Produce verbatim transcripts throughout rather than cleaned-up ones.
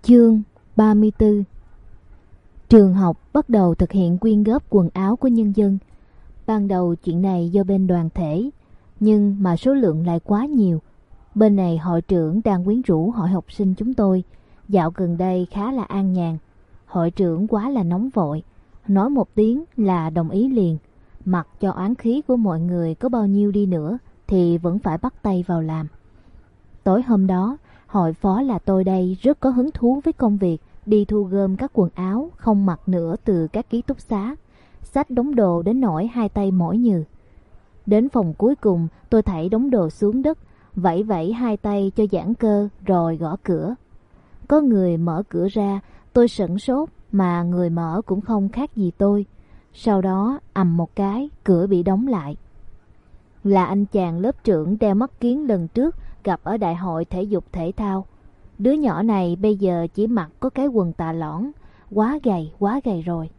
Chương ba mươi tư. Trường học bắt đầu thực hiện quyên góp quần áo của nhân dân. Ban đầu chuyện này do bên đoàn thể, nhưng mà số lượng lại quá nhiều. Bên này hội trưởng đang quyến rũ hội học sinh chúng tôi. Dạo gần đây khá là an nhàn. Hội trưởng quá là nóng vội, nói một tiếng là đồng ý liền. Mặc cho oán khí của mọi người có bao nhiêu đi nữa thì vẫn phải bắt tay vào làm. Tối hôm đó, hội phó là tôi đây rất có hứng thú với công việc đi thu gom các quần áo không mặc nữa từ các ký túc xá, xách đống đồ đến nỗi hai tay mỏi nhừ. Đến phòng cuối cùng, tôi thảy đống đồ xuống đất, vẫy vẫy hai tay cho giãn cơ rồi gõ cửa. Có người mở cửa ra, tôi sửng sốt mà người mở cũng không khác gì tôi. Sau đó ầm một cái, cửa bị đóng lại. Là anh chàng lớp trưởng đeo mắt kiếng lần trước gặp ở đại hội thể dục thể thao. Đứa nhỏ này bây giờ chỉ mặc có cái quần tà lõn, quá gầy, quá gầy rồi.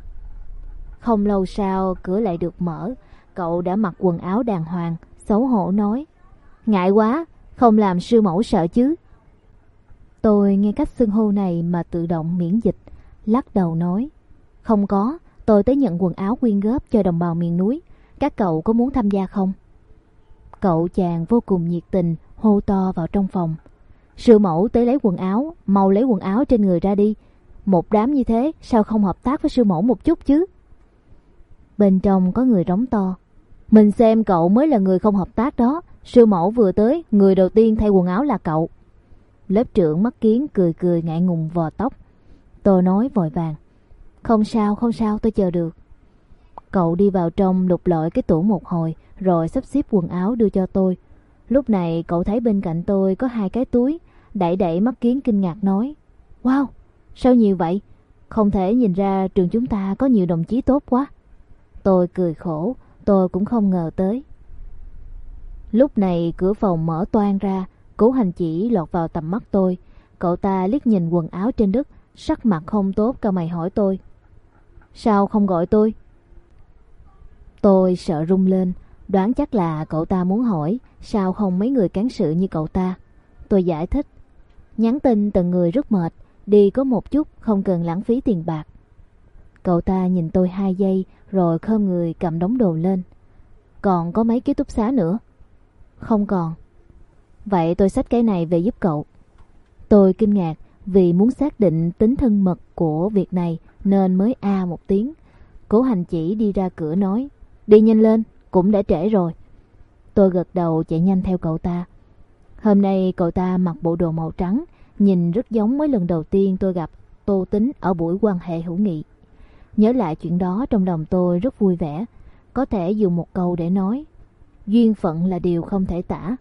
Không lâu sau cửa lại được mở, cậu đã mặc quần áo đàng hoàng, xấu hổ nói: "Ngại quá, không làm sư mẫu sợ chứ?" Tôi nghe cách xưng hô này mà tự động miễn dịch, lắc đầu nói: "Không có, tôi tới nhận quần áo quyên góp cho đồng bào miền núi, các cậu có muốn tham gia không?" Cậu chàng vô cùng nhiệt tình hô to vào trong phòng: "Sư mẫu tới lấy quần áo, mau lấy quần áo trên người ra đi. Một đám như thế sao không hợp tác với sư mẫu một chút chứ?" Bên trong có người rống to: "Mình xem cậu mới là người không hợp tác đó. Sư mẫu vừa tới, người đầu tiên thay quần áo là cậu." Lớp trưởng mắt kiếng cười cười ngại ngùng vò tóc. Tôi nói vội vàng: "Không sao, không sao, tôi chờ được." Cậu đi vào trong lục lọi cái tủ một hồi rồi sắp xếp quần áo đưa cho tôi. Lúc này cậu thấy bên cạnh tôi có hai cái túi, đẩy đẩy mắt kiếng kinh ngạc nói: "Wow, sao nhiều vậy? Không thể nhìn ra trường chúng ta có nhiều đồng chí tốt quá." Tôi cười khổ, tôi cũng không ngờ tới. Lúc này cửa phòng mở toang ra, Cố Hành Chỉ lọt vào tầm mắt tôi. Cậu ta liếc nhìn quần áo trên đất, sắc mặt không tốt, cau mày hỏi tôi: "Sao không gọi tôi?" Tôi sợ run lên, đoán chắc là cậu ta muốn hỏi sao không mấy người cán sự như cậu ta. Tôi giải thích: "Nhắn tin từng người rất mệt, đi có một chút, không cần lãng phí tiền bạc." Cậu ta nhìn tôi hai giây rồi khom người cầm đống đồ lên: "Còn có mấy ký túc xá nữa?" "Không còn." "Vậy tôi xách cái này về giúp cậu." Tôi kinh ngạc vì muốn xác định tính thân mật của việc này nên mới a một tiếng. Cố Hành Chỉ đi ra cửa nói: "Đi nhanh lên, cũng đã trễ rồi." Tôi gật đầu chạy nhanh theo cậu ta. Hôm nay cậu ta mặc bộ đồ màu trắng, nhìn rất giống mấy lần đầu tiên tôi gặp Tô Tính ở buổi quan hệ hữu nghị. Nhớ lại chuyện đó trong lòng tôi rất vui vẻ, có thể dùng một câu để nói: duyên phận là điều không thể tả.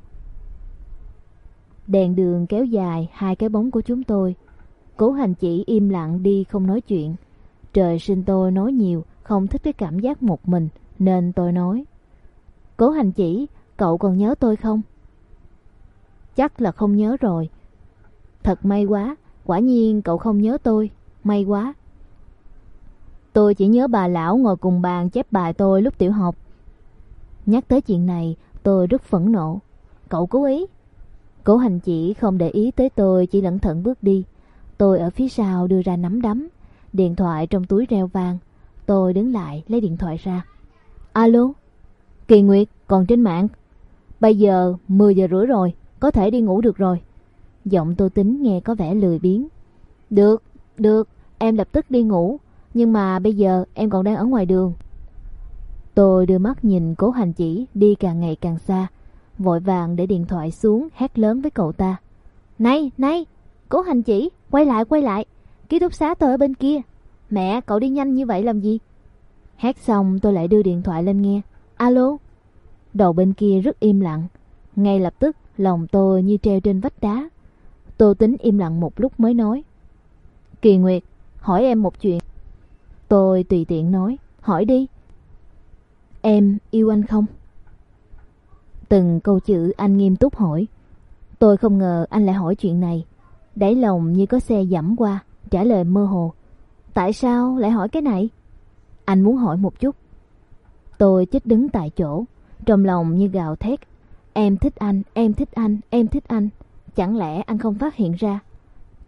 Đèn đường kéo dài hai cái bóng của chúng tôi. Cố Hành Chỉ im lặng đi không nói chuyện. Trời sinh tôi nói nhiều, không thích cái cảm giác một mình, nên tôi nói: "Cố Hành Chỉ, cậu còn nhớ tôi không?" "Chắc là không nhớ rồi." "Thật may quá, quả nhiên cậu không nhớ tôi, may quá." "Tôi chỉ nhớ bà lão ngồi cùng bàn chép bài tôi lúc tiểu học." Nhắc tới chuyện này, tôi rất phẫn nộ. "Cậu cố ý." Cố Hành Chỉ không để ý tới tôi, chỉ lẩn thận bước đi. Tôi ở phía sau đưa ra nắm đấm, điện thoại trong túi reo vang. Tôi đứng lại lấy điện thoại ra. "Alo, Kỳ Nguyệt, còn trên mạng? Bây giờ mười giờ rưỡi rồi, có thể đi ngủ được rồi." Giọng Tô Tính nghe có vẻ lười biếng. "Được, được, em lập tức đi ngủ, nhưng mà bây giờ em còn đang ở ngoài đường." Tôi đưa mắt nhìn Cố Hành Chỉ đi càng ngày càng xa, vội vàng để điện thoại xuống, hét lớn với cậu ta: "Này, này, Cố Hành Chỉ, quay lại, quay lại, ký túc xá tôi ở bên kia. Mẹ, cậu đi nhanh như vậy làm gì?" Hét xong tôi lại đưa điện thoại lên nghe. "Alo." Đầu bên kia rất im lặng. Ngay lập tức lòng tôi như treo trên vách đá. Tô Tính im lặng một lúc mới nói: "Kỳ Nguyệt, hỏi em một chuyện." Tôi tùy tiện nói: "Hỏi đi." "Em yêu anh không?" Từng câu chữ anh nghiêm túc hỏi. Tôi không ngờ anh lại hỏi chuyện này. Đáy lòng như có xe giẫm qua, trả lời mơ hồ: "Tại sao lại hỏi cái này?" "Anh muốn hỏi một chút." Tôi chết đứng tại chỗ, trong lòng như gào thét: "Em thích anh, em thích anh, em thích anh. Chẳng lẽ anh không phát hiện ra?"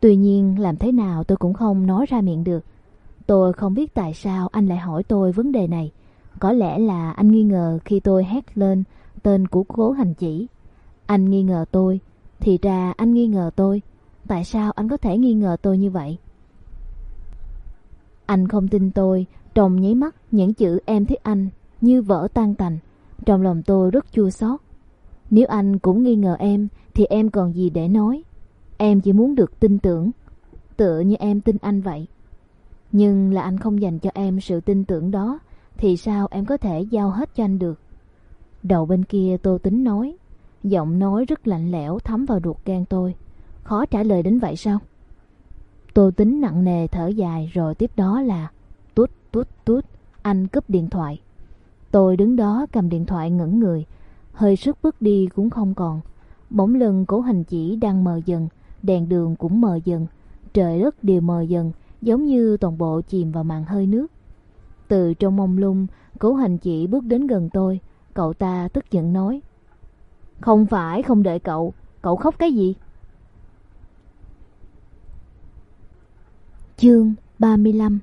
Tuy nhiên làm thế nào tôi cũng không nói ra miệng được. Tôi không biết tại sao anh lại hỏi tôi vấn đề này. Có lẽ là anh nghi ngờ khi tôi hét lên tên của Cố Hành Chỉ. Anh nghi ngờ tôi. Thì ra anh nghi ngờ tôi. Tại sao anh có thể nghi ngờ tôi như vậy? Anh không tin tôi. Trong nháy mắt những chữ em thích anh như vỡ tan tành. Trong lòng tôi rất chua xót. Nếu anh cũng nghi ngờ em thì em còn gì để nói. Em chỉ muốn được tin tưởng, tựa như em tin anh vậy. Nhưng là anh không dành cho em sự tin tưởng đó, thì sao em có thể giao hết cho anh được? Đầu bên kia Tô Tính nói, giọng nói rất lạnh lẽo thấm vào ruột gan tôi. Khó trả lời đến vậy sao? Tô Tính nặng nề thở dài, rồi tiếp đó là tút tút tút. Anh cúp điện thoại. Tôi đứng đó cầm điện thoại ngẩn người, hơi sức bước đi cũng không còn. Bóng lưng Cố Hành Chỉ đang mờ dần, đèn đường cũng mờ dần, trời đất đều mờ dần, giống như toàn bộ chìm vào màn hơi nước. Từ trong mông lung, Cố Hành Chỉ bước đến gần tôi. Cậu ta tức giận nói, không phải không đợi cậu, cậu khóc cái gì? Chương ba mươi lăm.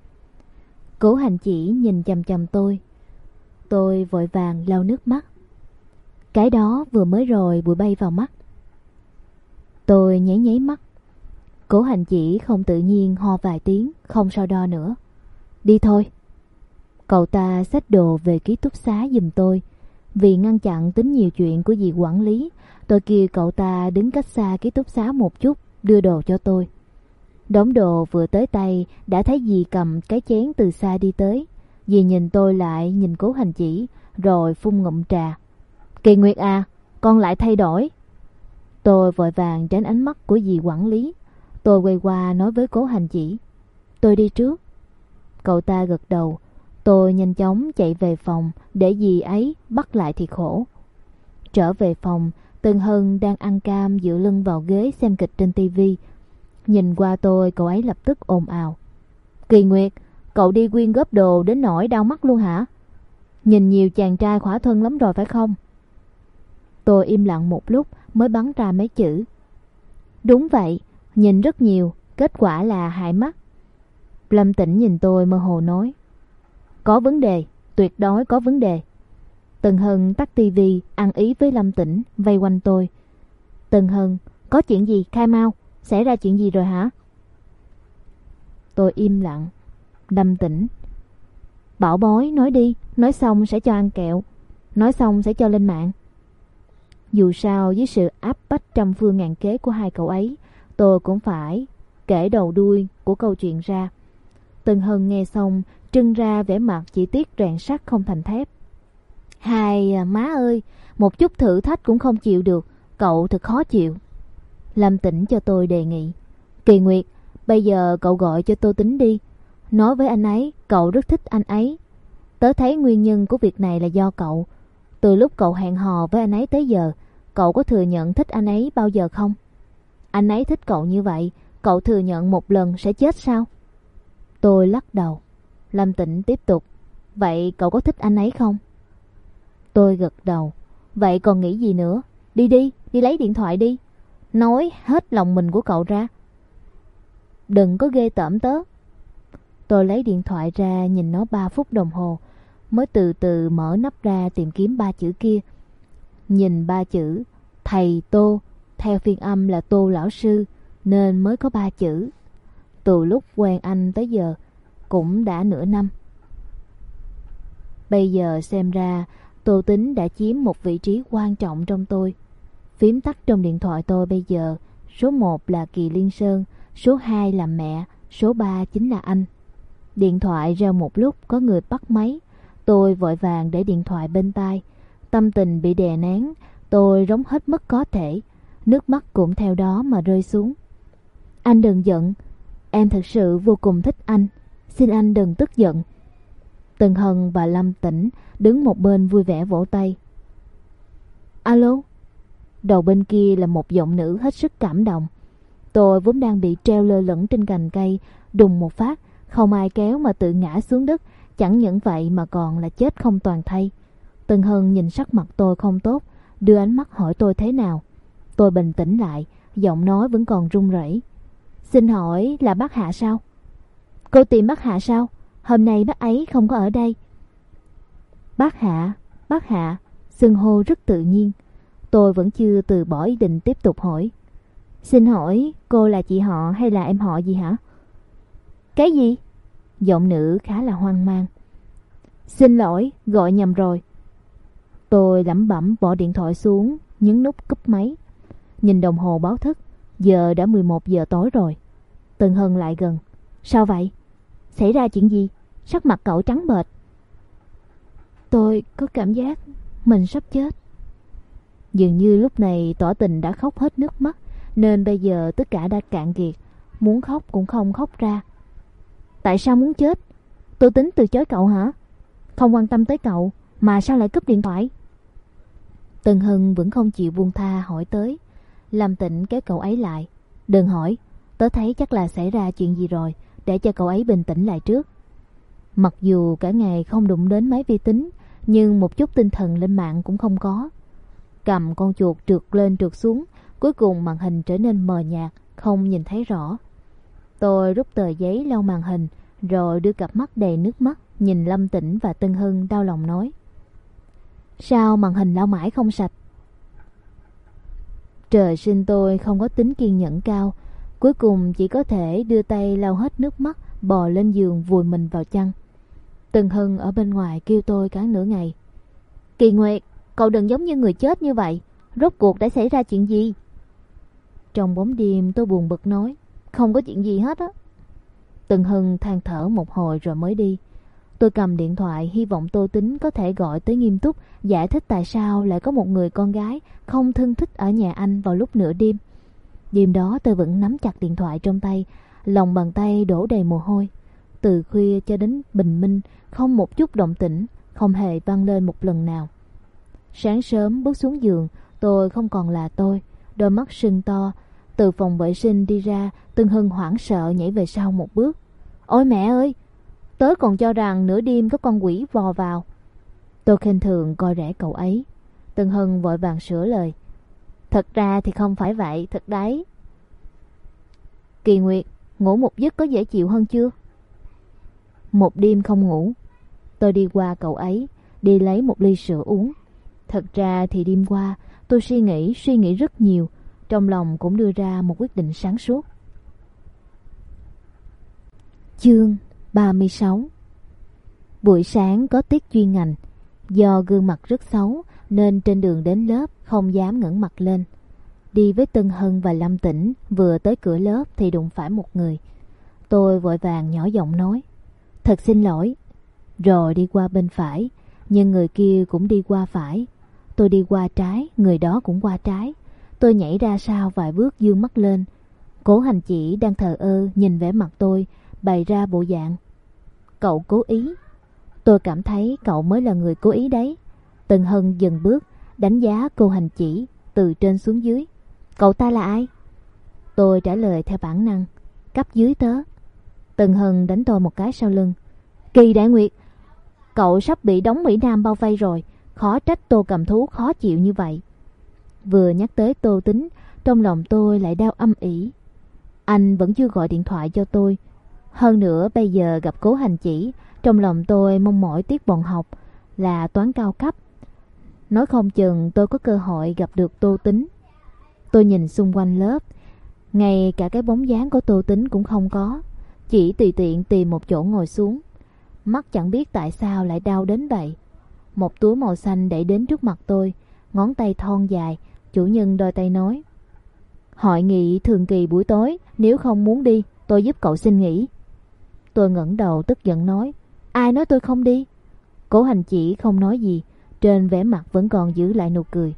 Cố Hành Chỉ nhìn chằm chằm tôi. Tôi vội vàng lau nước mắt. Cái đó vừa mới rồi bụi bay vào mắt. Tôi nháy nháy mắt. Cố Hành Chỉ không tự nhiên ho vài tiếng, không so đo nữa. Đi thôi. Cậu ta xách đồ về ký túc xá giùm tôi. Vì ngăn chặn tính nhiều chuyện của dì quản lý, tôi kêu cậu ta đứng cách xa ký túc xá một chút, đưa đồ cho tôi. Đống đồ vừa tới tay đã thấy dì cầm cái chén từ xa đi tới. Dì nhìn tôi lại, nhìn Cố Hành Chỉ, rồi phun ngụm trà. Kỳ Nguyệt à, con lại thay đổi. Tôi vội vàng tránh ánh mắt của dì quản lý. Tôi quay qua nói với Cố Hành Chỉ, tôi đi trước. Cậu ta gật đầu. Tôi nhanh chóng chạy về phòng để dì ấy bắt lại thì khổ. Trở về phòng, Tân Hân đang ăn cam dựa lưng vào ghế xem kịch trên tivi. Nhìn qua tôi, cậu ấy lập tức ồn ào. Kỳ Nguyệt, cậu đi quyên góp đồ đến nỗi đau mắt luôn hả? Nhìn nhiều chàng trai khỏa thân lắm rồi phải không? Tôi im lặng một lúc mới bắn ra mấy chữ. Đúng vậy, nhìn rất nhiều, kết quả là hại mắt. Lâm Tĩnh nhìn tôi mơ hồ nói, có vấn đề, tuyệt đối có vấn đề. Tân Hân tắt tivi, ăn ý với Lâm Tĩnh, vây quanh tôi. Tân Hân, có chuyện gì, khai mau, xảy ra chuyện gì rồi hả? Tôi im lặng. Lâm Tĩnh, Bảo bối, nói đi, nói xong sẽ cho ăn kẹo, nói xong sẽ cho lên mạng. Dù sao với sự áp bách trăm phương ngàn kế của hai cậu ấy, tôi cũng phải kể đầu đuôi của câu chuyện ra. Tân Hân nghe xong trưng ra vẻ mặt chỉ tiếc rèn sắt không thành thép. Hai à, má ơi, một chút thử thách cũng không chịu được, cậu thật khó chịu. Lâm Tĩnh cho tôi đề nghị, Kỳ Nguyệt, bây giờ cậu gọi cho Tô Tính đi, nói với anh ấy cậu rất thích anh ấy. Tớ thấy nguyên nhân của việc này là do cậu. Từ lúc cậu hẹn hò với anh ấy tới giờ, cậu có thừa nhận thích anh ấy bao giờ không? Anh ấy thích cậu như vậy, cậu thừa nhận một lần sẽ chết sao? Tôi lắc đầu. Lâm Tĩnh tiếp tục, vậy cậu có thích anh ấy không? Tôi gật đầu. Vậy còn nghĩ gì nữa? Đi đi, đi lấy điện thoại đi. Nói hết lòng mình của cậu ra. Đừng có ghê tởm tớ. Tôi lấy điện thoại ra nhìn nó ba phút đồng hồ, mới từ từ mở nắp ra tìm kiếm ba chữ kia. Nhìn ba chữ thầy Tô, theo phiên âm là Tô lão sư, nên mới có ba chữ. Từ lúc quen anh tới giờ cũng đã nửa năm. Bây giờ xem ra Tô Tính đã chiếm một vị trí quan trọng trong tôi. Phím tắt trong điện thoại tôi bây giờ, số một là Kỳ Liên Sơn, số hai là mẹ, số ba chính là anh. Điện thoại reo một lúc có người bắt máy. Tôi vội vàng để điện thoại bên tai. Tâm tình bị đè nén, tôi rống hết mức có thể. Nước mắt cũng theo đó mà rơi xuống. Anh đừng giận, em thật sự vô cùng thích anh, xin anh đừng tức giận. Tân Hân và Lâm Tĩnh đứng một bên vui vẻ vỗ tay. Alo? Đầu bên kia là một giọng nữ hết sức cảm động. Tôi vốn đang bị treo lơ lửng trên cành cây, đùng một phát, không ai kéo mà tự ngã xuống đất. Chẳng những vậy mà còn là chết không toàn thây. Tân Hân nhìn sắc mặt tôi không tốt, đưa ánh mắt hỏi tôi thế nào. Tôi bình tĩnh lại, giọng nói vẫn còn run rẩy. Xin hỏi là bác Hạ sao? Cô tìm bác Hạ sao? Hôm nay bác ấy không có ở đây. Bác Hạ, bác Hạ, xưng hô rất tự nhiên. Tôi vẫn chưa từ bỏ ý định tiếp tục hỏi. Xin hỏi cô là chị họ hay là em họ gì hả? Cái gì? Giọng nữ khá là hoang mang. Xin lỗi, gọi nhầm rồi. Tôi lẩm bẩm bỏ điện thoại xuống, nhấn nút cúp máy. Nhìn đồng hồ báo thức, giờ đã mười một giờ tối rồi. Tần Hân lại gần. Sao vậy? Xảy ra chuyện gì? Sắc mặt cậu trắng bệch. Tôi có cảm giác mình sắp chết. Dường như lúc này tỏ tình đã khóc hết nước mắt, nên bây giờ tất cả đã cạn kiệt, muốn khóc cũng không khóc ra. Tại sao muốn chết? Tôi tính từ chối cậu hả? Không quan tâm tới cậu mà sao lại cúp điện thoại? Tần Hân vẫn không chịu buông tha hỏi tới. Lâm Tịnh kéo cậu ấy lại. Đừng hỏi, tớ thấy chắc là xảy ra chuyện gì rồi, để cho cậu ấy bình tĩnh lại trước. Mặc dù cả ngày không đụng đến máy vi tính, nhưng một chút tinh thần lên mạng cũng không có. Cầm con chuột trượt lên trượt xuống, cuối cùng màn hình trở nên mờ nhạt, không nhìn thấy rõ. Tôi rút tờ giấy lau màn hình, rồi đưa cặp mắt đầy nước mắt nhìn Lâm Tĩnh và Tân Hân, đau lòng nói: Sao màn hình lau mãi không sạch? Trời sinh tôi không có tính kiên nhẫn cao, cuối cùng chỉ có thể đưa tay lau hết nước mắt, bò lên giường vùi mình vào chăn. Tân Hân ở bên ngoài kêu tôi cả nửa ngày. Kỳ Nguyệt, cậu đừng giống như người chết như vậy. Rốt cuộc đã xảy ra chuyện gì? Trong bóng đêm tôi buồn bực nói: Không có chuyện gì hết á. Tân Hân than thở một hồi rồi mới đi. Tôi cầm điện thoại hy vọng Tô Tính có thể gọi tới nghiêm túc giải thích tại sao lại có một người con gái không thân thích ở nhà anh vào lúc nửa đêm. Đêm đó tôi vẫn nắm chặt điện thoại trong tay, lòng bàn tay đổ đầy mồ hôi. Từ khuya cho đến bình minh, không một chút động tĩnh, không hề vang lên một lần nào. Sáng sớm bước xuống giường, tôi không còn là tôi, đôi mắt sưng to. Từ phòng vệ sinh đi ra, Tân Hân hoảng sợ nhảy về sau một bước. Ôi mẹ ơi! Tớ còn cho rằng nửa đêm có con quỷ vò vào. Tôi khinh thường coi rẻ cậu ấy. Tân Hân vội vàng sửa lời. Thật ra thì không phải vậy, thật đấy. Kỳ Nguyệt, ngủ một giấc có dễ chịu hơn chưa? Một đêm không ngủ. Tôi đi qua cậu ấy, đi lấy một ly sữa uống. Thật ra thì đêm qua tôi suy nghĩ, suy nghĩ rất nhiều. Trong lòng cũng đưa ra một quyết định sáng suốt. Chương ba mươi sáu. Buổi sáng có tiết chuyên ngành. Do gương mặt rất xấu nên trên đường đến lớp không dám ngẩng mặt lên. Đi với Tân Hân và Lâm Tĩnh, vừa tới cửa lớp thì đụng phải một người. Tôi vội vàng nhỏ giọng nói: Thật xin lỗi. Rồi đi qua bên phải, nhưng người kia cũng đi qua phải. Tôi đi qua trái, người đó cũng qua trái. Tôi nhảy ra sau vài bước dương mắt lên. Cố Hành Chỉ đang thờ ơ nhìn vẻ mặt tôi, bày ra bộ dạng: Cậu cố ý. Tôi cảm thấy cậu mới là người cố ý đấy. Tân Hân dừng bước, đánh giá cô Hành Chỉ từ trên xuống dưới. Cậu ta là ai? Tôi trả lời theo bản năng: Cấp dưới tớ. Tân Hân đánh tôi một cái sau lưng. Kỳ Đại Nguyệt, cậu sắp bị đống Mỹ Nam bao vây rồi, khó trách Tô Cầm Thú khó chịu như vậy. Vừa nhắc tới Tô Tính, trong lòng tôi lại đau âm ỉ. Anh vẫn chưa gọi điện thoại cho tôi. Hơn nữa bây giờ gặp Cố Hành Chỉ, trong lòng tôi mong mỏi tiết bọn học là toán cao cấp. Nói không chừng tôi có cơ hội gặp được Tô Tính. Tôi nhìn xung quanh lớp, ngay cả cái bóng dáng của Tô Tính cũng không có. Chỉ tùy tiện tìm một chỗ ngồi xuống. Mắt chẳng biết tại sao lại đau đến vậy. Một túi màu xanh đẩy đến trước mặt tôi, ngón tay thon dài. Chủ nhân đôi tay nói: Hội nghị thường kỳ buổi tối, nếu không muốn đi, tôi giúp cậu xin nghỉ. Tôi ngẩng đầu tức giận nói: Ai nói tôi không đi? Cố Hành Chỉ không nói gì, trên vẻ mặt vẫn còn giữ lại nụ cười.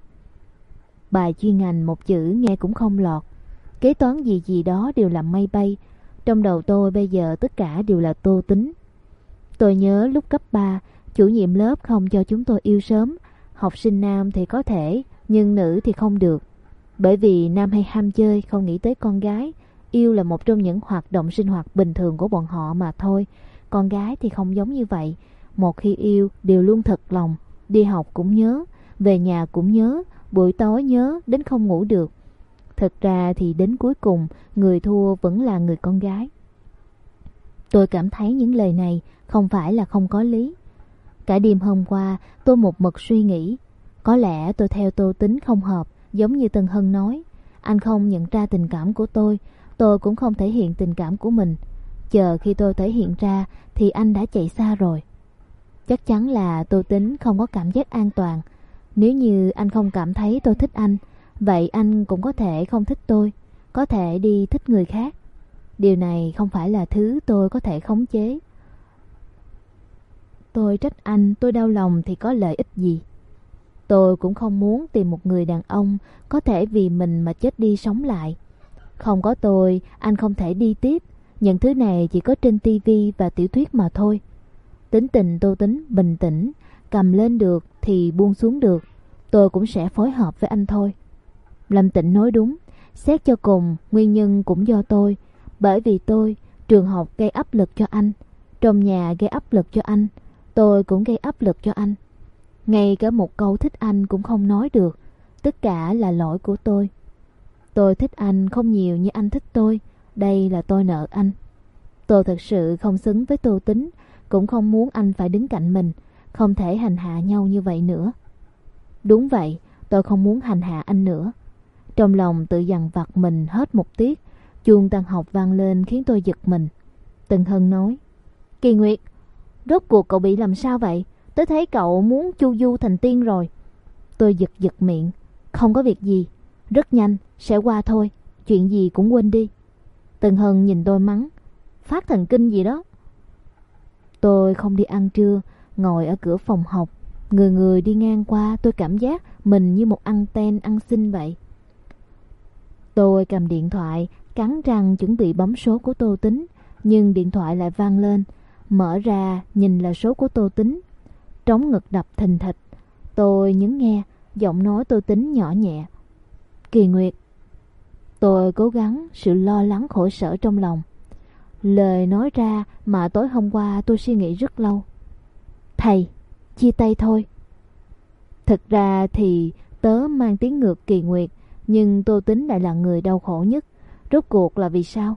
Bài chuyên ngành một chữ nghe cũng không lọt, kế toán gì gì đó đều làm mây bay. Trong đầu tôi bây giờ tất cả đều là Tô Tính. Tôi nhớ lúc cấp ba, chủ nhiệm lớp không cho chúng tôi yêu sớm. Học sinh nam thì có thể, nhưng nữ thì không được. Bởi vì nam hay ham chơi, không nghĩ tới con gái. Yêu là một trong những hoạt động sinh hoạt bình thường của bọn họ mà thôi. Con gái thì không giống như vậy. Một khi yêu đều luôn thật lòng. Đi học cũng nhớ, về nhà cũng nhớ, buổi tối nhớ đến không ngủ được. Thực ra thì đến cuối cùng, người thua vẫn là người con gái. Tôi cảm thấy những lời này không phải là không có lý. Cả đêm hôm qua, tôi một mực suy nghĩ. Có lẽ tôi theo Tô Tính không hợp, giống như Tân Hân nói. Anh không nhận ra tình cảm của tôi, tôi cũng không thể hiện tình cảm của mình. Chờ khi tôi thể hiện ra thì anh đã chạy xa rồi. Chắc chắn là Tô Tính không có cảm giác an toàn. Nếu như anh không cảm thấy tôi thích anh, vậy anh cũng có thể không thích tôi, có thể đi thích người khác. Điều này không phải là thứ tôi có thể khống chế. Tôi trách anh, tôi đau lòng thì có lợi ích gì? Tôi cũng không muốn tìm một người đàn ông có thể vì mình mà chết đi sống lại. Không có tôi, anh không thể đi tiếp. Những thứ này chỉ có trên tivi và tiểu thuyết mà thôi. Tính tình Tô Tính bình tĩnh, cầm lên được thì buông xuống được. Tôi cũng sẽ phối hợp với anh thôi. Lâm Tịnh nói đúng, xét cho cùng nguyên nhân cũng do tôi. Bởi vì tôi, trường học gây áp lực cho anh, trong nhà gây áp lực cho anh, tôi cũng gây áp lực cho anh. Ngay cả một câu thích anh cũng không nói được. Tất cả là lỗi của tôi. Tôi thích anh không nhiều như anh thích tôi. Đây là tôi nợ anh. Tôi thật sự không xứng với Tô Tính, cũng không muốn anh phải đứng cạnh mình. Không thể hành hạ nhau như vậy nữa. Đúng vậy, tôi không muốn hành hạ anh nữa. Trong lòng tự dằn vặt mình hết một tiết. Chuông tan học vang lên khiến tôi giật mình. Tân Hân nói: Kỳ Nguyệt, rốt cuộc cậu bị làm sao vậy? Tớ thấy cậu muốn chu du thành tiên rồi. Tôi giật giật miệng. Không có việc gì, rất nhanh, sẽ qua thôi. Chuyện gì cũng quên đi. Tân Hân nhìn tôi mắng: Phát thần kinh gì đó. Tôi không đi ăn trưa, ngồi ở cửa phòng học. Người người đi ngang qua, tôi cảm giác mình như một anten ăn xin vậy. Tôi cầm điện thoại, cắn răng chuẩn bị bấm số của Tô Tính. Nhưng điện thoại lại vang lên. Mở ra nhìn là số của Tô Tính. Trống ngực đập thình thịch. Tôi nhấn nghe, giọng nói Tô Tính nhỏ nhẹ: Kỳ Nguyệt. Tôi cố gắng sự lo lắng khổ sở trong lòng. Lời nói ra mà tối hôm qua tôi suy nghĩ rất lâu. Thầy, chia tay thôi. Thực ra thì tớ mang tiếng ngược Kỳ Nguyệt, nhưng Tô Tính lại là người đau khổ nhất. Rốt cuộc là vì sao?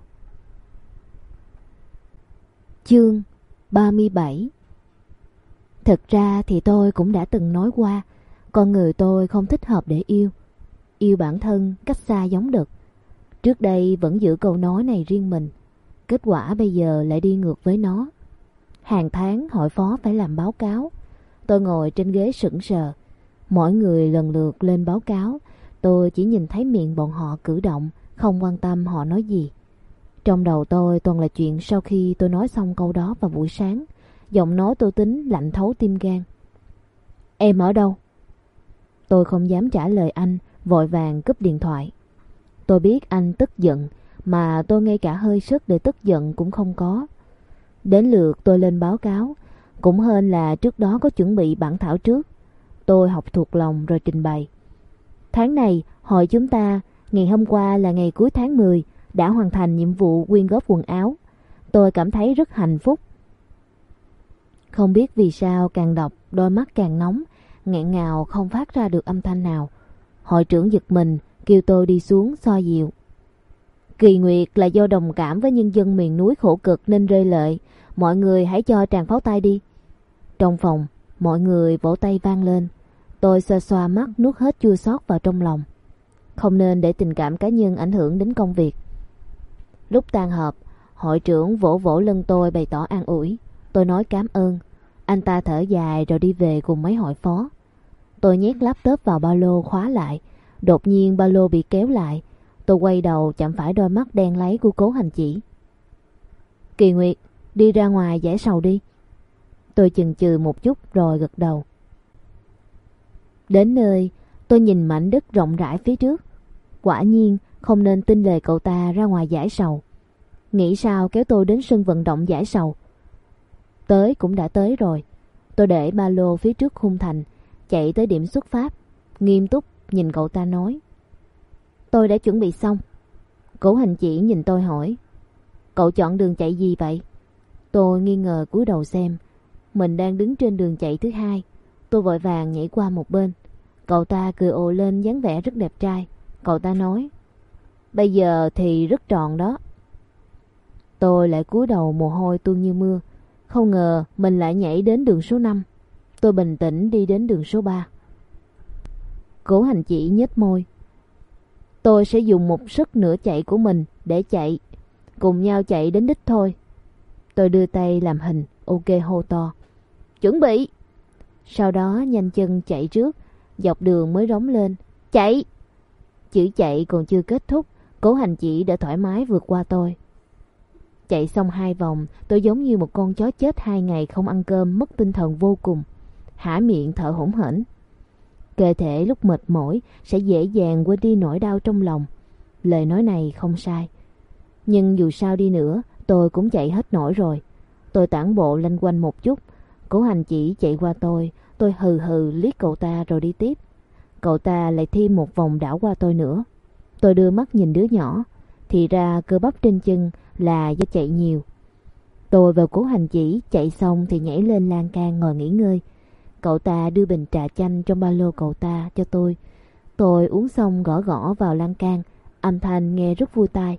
Chương ba mươi bảy. Thực ra thì tôi cũng đã từng nói qua, con người tôi không thích hợp để yêu. Yêu bản thân cách xa giống đực. Trước đây vẫn giữ câu nói này riêng mình. Kết quả bây giờ lại đi ngược với nó. Hàng tháng hội phó phải làm báo cáo. Tôi ngồi trên ghế sững sờ. Mỗi người lần lượt lên báo cáo. Tôi chỉ nhìn thấy miệng bọn họ cử động, không quan tâm họ nói gì. Trong đầu tôi toàn là chuyện sau khi tôi nói xong câu đó vào buổi sáng. Giọng nói Tô Tính lạnh thấu tim gan. Em ở đâu? Tôi không dám trả lời anh, vội vàng cúp điện thoại. Tôi biết anh tức giận, mà tôi ngay cả hơi sức để tức giận cũng không có. Đến lượt tôi lên báo cáo, cũng hên là trước đó có chuẩn bị bản thảo trước. Tôi học thuộc lòng rồi trình bày. Tháng này, hội chúng ta, ngày hôm qua là ngày cuối tháng mười, đã hoàn thành nhiệm vụ quyên góp quần áo. Tôi cảm thấy rất hạnh phúc. Không biết vì sao càng đọc đôi mắt càng nóng, nghẹn ngào không phát ra được âm thanh nào. Hội trưởng giật mình, kêu tôi đi xuống xoa dịu. Kỳ Nguyệt là do đồng cảm với nhân dân miền núi khổ cực nên rơi lệ. Mọi người hãy cho tràng pháo tay đi. Trong phòng, mọi người vỗ tay vang lên. Tôi xoa xoa mắt nuốt hết chua xót vào trong lòng. Không nên để tình cảm cá nhân ảnh hưởng đến công việc. Lúc tan họp, hội trưởng vỗ vỗ lưng tôi bày tỏ an ủi. Tôi nói cảm ơn. Anh ta thở dài rồi đi về cùng mấy hội phó. Tôi nhét laptop vào ba lô khóa lại. Đột nhiên ba lô bị kéo lại. Tôi quay đầu chạm phải đôi mắt đen láy của Cố Hành Chỉ. Kỳ Nguyệt, đi ra ngoài giải sầu đi. Tôi chần chừ một chút rồi gật đầu. Đến nơi, tôi nhìn mảnh đất rộng rãi phía trước. Quả nhiên không nên tin lời cậu ta ra ngoài giải sầu. Nghĩ sao kéo tôi đến sân vận động giải sầu. Tới cũng đã tới rồi. Tôi để ba lô phía trước khung thành, chạy tới điểm xuất phát, nghiêm túc nhìn cậu ta nói. Tôi đã chuẩn bị xong. Cố Hành Chỉ nhìn tôi hỏi. Cậu chọn đường chạy gì vậy? Tôi nghi ngờ cúi đầu xem. Mình đang đứng trên đường chạy thứ hai. Tôi vội vàng nhảy qua một bên. Cậu ta cười ồ lên dáng vẻ rất đẹp trai. Cậu ta nói. Bây giờ thì rất tròn đó. Tôi lại cúi đầu mồ hôi tuôn như mưa. Không ngờ mình lại nhảy đến đường số năm. Tôi bình tĩnh đi đến đường số ba. Cố Hành Chỉ nhếch môi. Tôi sẽ dùng một sức nửa chạy của mình để chạy. Cùng nhau chạy đến đích thôi. Tôi đưa tay làm hình ok hô to. Chuẩn bị. Sau đó nhanh chân chạy trước. Dọc đường mới rống lên. Chạy. Chữ chạy còn chưa kết thúc, Cố Hành Chỉ đã thoải mái vượt qua tôi. Chạy xong hai vòng, tôi giống như một con chó chết hai ngày không ăn cơm, mất tinh thần vô cùng. Há miệng thở hổn hển. Cơ thể lúc mệt mỏi sẽ dễ dàng quên đi nỗi đau trong lòng. Lời nói này không sai. Nhưng dù sao đi nữa, tôi cũng chạy hết nổi rồi. Tôi tản bộ lanh quanh một chút. Cố Hành Chỉ chạy qua tôi. Tôi hừ hừ liếc cậu ta rồi đi tiếp. Cậu ta lại thêm một vòng đảo qua tôi nữa. Tôi đưa mắt nhìn đứa nhỏ. Thì ra cơ bắp trên chân là do chạy nhiều. Tôi và Cố Hành Chỉ chạy xong thì nhảy lên lan can ngồi nghỉ ngơi. Cậu ta đưa bình trà chanh trong ba lô cậu ta cho tôi. Tôi uống xong gõ gõ vào lan can. Âm thanh nghe rất vui tai.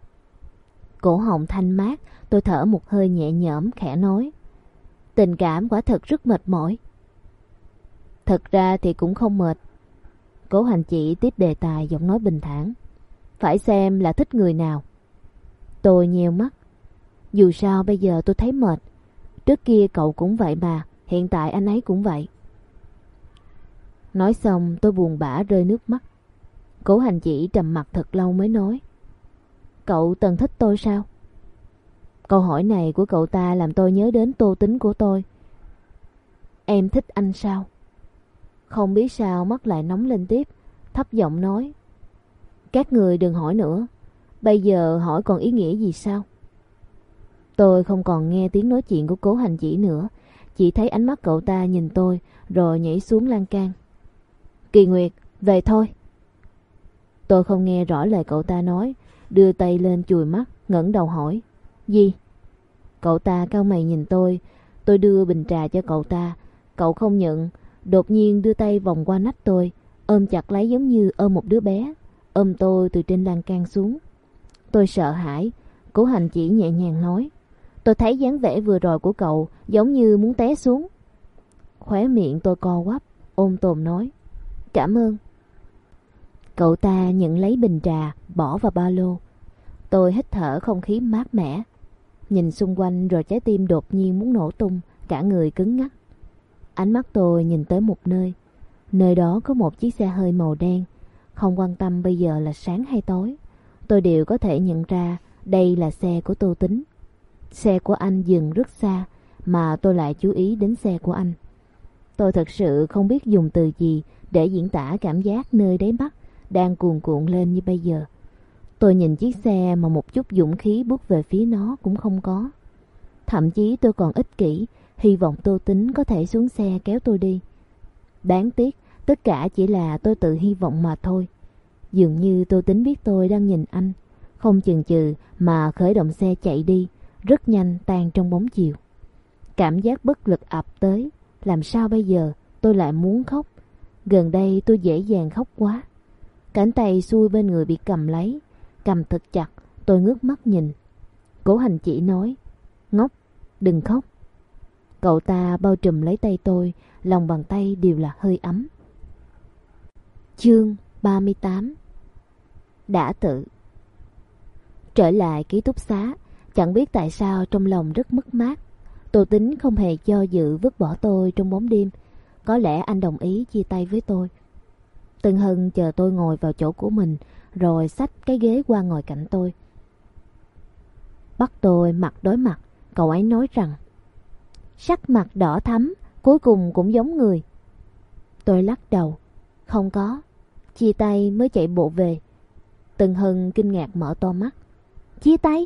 Cổ họng thanh mát. Tôi thở một hơi nhẹ nhõm khẽ nói. Tình cảm quả thật rất mệt mỏi. Thật ra thì cũng không mệt. Cố Hành Chỉ tiếp đề tài giọng nói bình thản. Phải xem là thích người nào. Tôi nheo mắt. Dù sao bây giờ tôi thấy mệt. Trước kia cậu cũng vậy mà. Hiện tại anh ấy cũng vậy. Nói xong tôi buồn bã rơi nước mắt. Cố Hành Chỉ trầm mặc thật lâu mới nói. Cậu từng thích tôi sao? Câu hỏi này của cậu ta làm tôi nhớ đến Tô Tính của tôi. Em thích anh sao? Không biết sao mắt lại nóng lên tiếp. Thấp giọng nói. Các người đừng hỏi nữa. Bây giờ hỏi còn ý nghĩa gì sao? Tôi không còn nghe tiếng nói chuyện của Cố Hành Chỉ nữa. Chỉ thấy ánh mắt cậu ta nhìn tôi rồi nhảy xuống lan can. Kỳ Nguyệt, về thôi. Tôi không nghe rõ lời cậu ta nói. Đưa tay lên chùi mắt, ngẩng đầu hỏi. Gì? Cậu ta cau mày nhìn tôi. Tôi đưa bình trà cho cậu ta. Cậu không nhận. Đột nhiên đưa tay vòng qua nách tôi, ôm chặt lấy giống như ôm một đứa bé. Ôm tôi từ trên lan can xuống. Tôi sợ hãi. Cố Hành Chỉ nhẹ nhàng nói. Tôi thấy dáng vẻ vừa rồi của cậu giống như muốn té xuống. Khóe miệng tôi co quắp, ôm tồn nói. Cảm ơn. Cậu ta nhận lấy bình trà, bỏ vào ba lô. Tôi hít thở không khí mát mẻ. Nhìn xung quanh rồi trái tim đột nhiên muốn nổ tung, cả người cứng ngắc. Ánh mắt tôi nhìn tới một nơi. Nơi đó có một chiếc xe hơi màu đen. Không quan tâm bây giờ là sáng hay tối, tôi đều có thể nhận ra đây là xe của Tô Tính. Xe của anh dừng rất xa, mà tôi lại chú ý đến xe của anh. Tôi thật sự không biết dùng từ gì để diễn tả cảm giác nơi đáy mắt đang cuồn cuộn lên như bây giờ. Tôi nhìn chiếc xe mà một chút dũng khí bước về phía nó cũng không có. Thậm chí tôi còn ích kỷ, hy vọng Tô Tính có thể xuống xe kéo tôi đi. Đáng tiếc, tất cả chỉ là tôi tự hy vọng mà thôi. Dường như Tô Tính biết tôi đang nhìn anh, không chần chừ mà khởi động xe chạy đi, rất nhanh tan trong bóng chiều. Cảm giác bất lực ập tới, làm sao bây giờ, tôi lại muốn khóc. Gần đây tôi dễ dàng khóc quá. Cánh tay xuôi bên người bị cầm lấy, cầm thật chặt, tôi ngước mắt nhìn. Cố Hành Chỉ nói, ngốc, đừng khóc. Cậu ta bao trùm lấy tay tôi, lòng bàn tay đều là hơi ấm. Chương ba mươi tám. Đã tự. Trở lại ký túc xá, chẳng biết tại sao trong lòng rất mất mát. Tô Tính không hề do dự vứt bỏ tôi trong bóng đêm. Có lẽ anh đồng ý chia tay với tôi. Tân Hân chờ tôi ngồi vào chỗ của mình, rồi xách cái ghế qua ngồi cạnh tôi. Bắt tôi mặt đối mặt, cậu ấy nói rằng sắc mặt đỏ thắm, cuối cùng cũng giống người. Tôi lắc đầu, không có, chia tay mới chạy bộ về. Tân Hân kinh ngạc mở to mắt. Chia tay?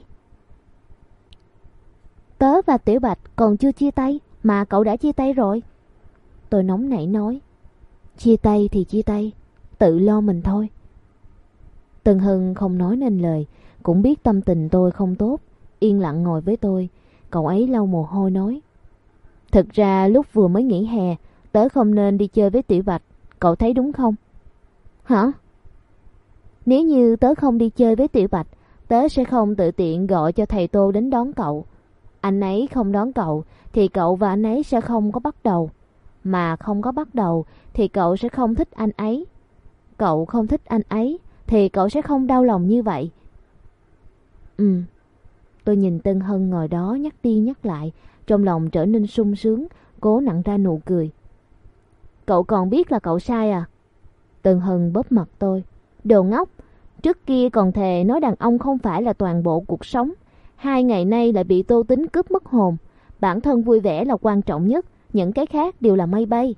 Tớ và Tiểu Bạch còn chưa chia tay, mà cậu đã chia tay rồi. Tôi nóng nảy nói. Chia tay thì chia tay, tự lo mình thôi. Tân Hân không nói nên lời, cũng biết tâm tình tôi không tốt, yên lặng ngồi với tôi. Cậu ấy lau mồ hôi nói. Thực ra lúc vừa mới nghỉ hè, tớ không nên đi chơi với Tiểu Bạch, cậu thấy đúng không? Hả? Nếu như tớ không đi chơi với Tiểu Bạch, tớ sẽ không tự tiện gọi cho thầy Tô đến đón cậu. Anh ấy không đón cậu thì cậu và anh ấy sẽ không có bắt đầu. Mà không có bắt đầu thì cậu sẽ không thích anh ấy. Cậu không thích anh ấy thì cậu sẽ không đau lòng như vậy. Ừ. Tôi nhìn Tân Hân ngồi đó nhắc đi nhắc lại, trong lòng trở nên sung sướng, cố nặn ra nụ cười. Cậu còn biết là cậu sai à? Tân Hân bóp mặt tôi. Đồ ngốc, trước kia còn thề nói đàn ông không phải là toàn bộ cuộc sống. Hai ngày nay lại bị Tô Tính cướp mất hồn. Bản thân vui vẻ là quan trọng nhất, những cái khác đều là mây bay.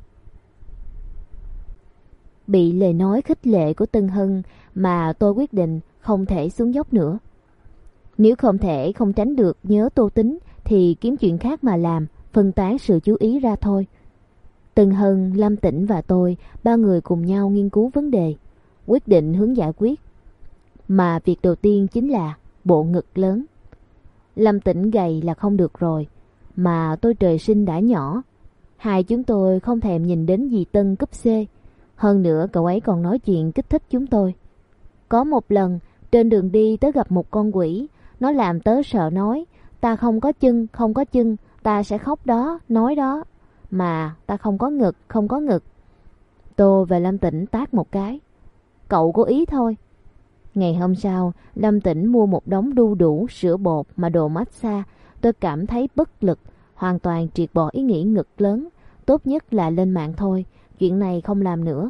Bị lời nói khích lệ của Tân Hân mà tôi quyết định không thể xuống dốc nữa. Nếu không thể không tránh được nhớ Tô Tính thì kiếm chuyện khác mà làm, phân tán sự chú ý ra thôi. Tân Hân, Lâm Tĩnh và tôi, ba người cùng nhau nghiên cứu vấn đề, quyết định hướng giải quyết. Mà việc đầu tiên chính là bộ ngực lớn. Lâm Tĩnh gầy là không được rồi, mà tôi trời sinh đã nhỏ. Hai chúng tôi không thèm nhìn đến dì Tân cúp C. Hơn nữa cậu ấy còn nói chuyện kích thích chúng tôi. Có một lần, trên đường đi tớ gặp một con quỷ. Nó làm tớ sợ nói, ta không có chân, không có chân, ta sẽ khóc đó, nói đó. Mà ta không có ngực, không có ngực. Tôi và Lâm Tĩnh tát một cái. Cậu cố ý thôi. Ngày hôm sau, Lâm Tĩnh mua một đống đu đủ, sữa bột mà đồ massage. Tôi cảm thấy bất lực, hoàn toàn triệt bỏ ý nghĩ ngực lớn. Tốt nhất là lên mạng thôi, chuyện này không làm nữa.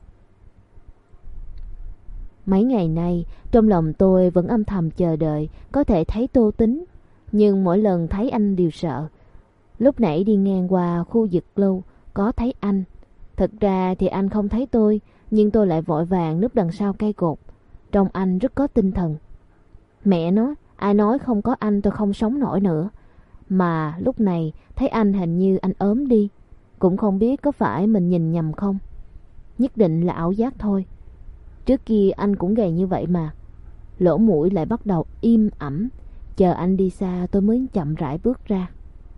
Mấy ngày nay, trong lòng tôi vẫn âm thầm chờ đợi có thể thấy Tô Tính. Nhưng mỗi lần thấy anh đều sợ. Lúc nãy đi ngang qua khu vực lâu, có thấy anh. Thật ra thì anh không thấy tôi, nhưng tôi lại vội vàng núp đằng sau cây cột. Trông anh rất có tinh thần. Mẹ nó, ai nói không có anh tôi không sống nổi nữa. Mà lúc này thấy anh hình như anh ốm đi. Cũng không biết có phải mình nhìn nhầm không. Nhất định là ảo giác thôi. Trước kia anh cũng gầy như vậy mà. Lỗ mũi lại bắt đầu im ẩm. Chờ anh đi xa tôi mới chậm rãi bước ra.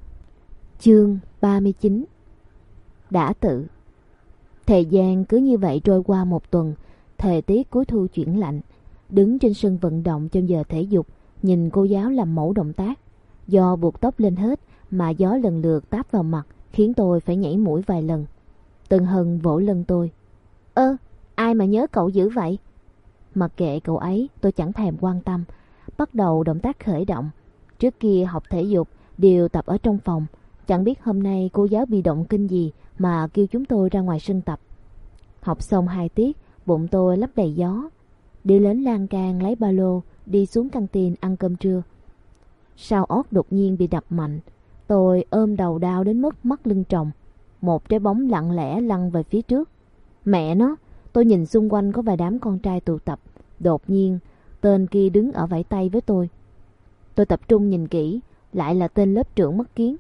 Chương ba mươi chín. Đã tự. Thời gian cứ như vậy trôi qua một tuần. Thời tiết cuối thu chuyển lạnh. Đứng trên sân vận động trong giờ thể dục, nhìn cô giáo làm mẫu động tác. Do buộc tóc lên hết mà gió lần lượt táp vào mặt, khiến tôi phải nhảy mũi vài lần. Tân Hân vỗ lưng tôi. Ơ, ai mà nhớ cậu dữ vậy? Mặc kệ cậu ấy, tôi chẳng thèm quan tâm. Bắt đầu động tác khởi động. Trước kia học thể dục đều tập ở trong phòng. Chẳng biết hôm nay cô giáo bị động kinh gì mà kêu chúng tôi ra ngoài sân tập. Học xong hai tiết, bụng tôi lấp đầy gió. Đi đến lan can lấy ba lô, đi xuống căng tin ăn cơm trưa. Sau ót đột nhiên bị đập mạnh. Tôi ôm đầu đau đến mức mắt lưng tròng. Một trái bóng lặng lẽ lăn về phía trước. Mẹ nó, tôi nhìn xung quanh có vài đám con trai tụ tập. Đột nhiên, tên kia đứng ở vẫy tay với tôi. Tôi tập trung nhìn kỹ, lại là tên lớp trưởng mắt kiến.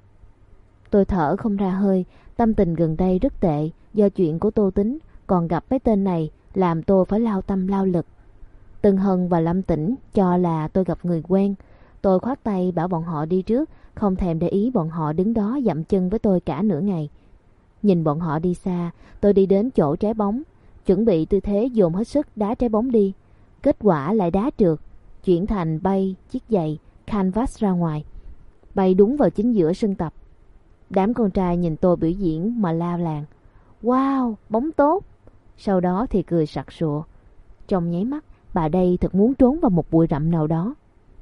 Tôi thở không ra hơi, tâm tình gần đây rất tệ. Do chuyện của Tô Tính, còn gặp cái tên này làm tôi phải lao tâm lao lực. Tân Hân và Lâm Tĩnh cho là tôi gặp người quen. Tôi khoát tay bảo bọn họ đi trước, không thèm để ý bọn họ đứng đó dậm chân với tôi cả nửa ngày. Nhìn bọn họ đi xa, tôi đi đến chỗ trái bóng, chuẩn bị tư thế dồn hết sức đá trái bóng đi. Kết quả lại đá trượt, chuyển thành bay chiếc giày canvas ra ngoài, bay đúng vào chính giữa sân tập. Đám con trai nhìn tôi biểu diễn mà la làng. Wow, bóng tốt! Sau đó thì cười sặc sụa. Trong nháy mắt, bà đây thật muốn trốn vào một bụi rậm nào đó.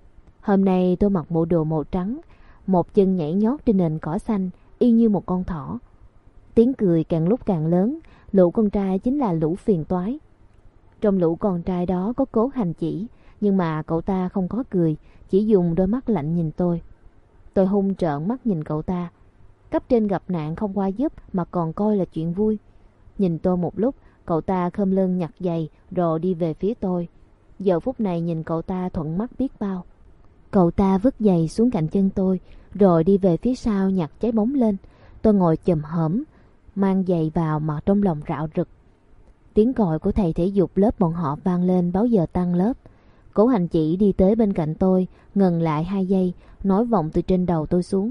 Hôm nay tôi mặc bộ đồ màu trắng, một chân nhảy nhót trên nền cỏ xanh, y như một con thỏ. Tiếng cười càng lúc càng lớn, lũ con trai chính là lũ phiền toái. Trong lũ con trai đó có Cố Hành Chỉ, nhưng mà cậu ta không có cười, chỉ dùng đôi mắt lạnh nhìn tôi. Tôi hung trợn mắt nhìn cậu ta. Cấp trên gặp nạn không qua giúp mà còn coi là chuyện vui. Nhìn tôi một lúc, cậu ta khom lưng nhặt giày rồi đi về phía tôi. Giờ phút này nhìn cậu ta thuận mắt biết bao. Cậu ta vứt giày xuống cạnh chân tôi, rồi đi về phía sau nhặt trái bóng lên. Tôi ngồi chồm hổm, mang giày vào mà trong lòng rạo rực. Tiếng còi của thầy thể dục lớp bọn họ vang lên báo giờ tăng lớp. Cố Hành Chỉ đi tới bên cạnh tôi, ngừng lại hai giây, nói vọng từ trên đầu tôi xuống.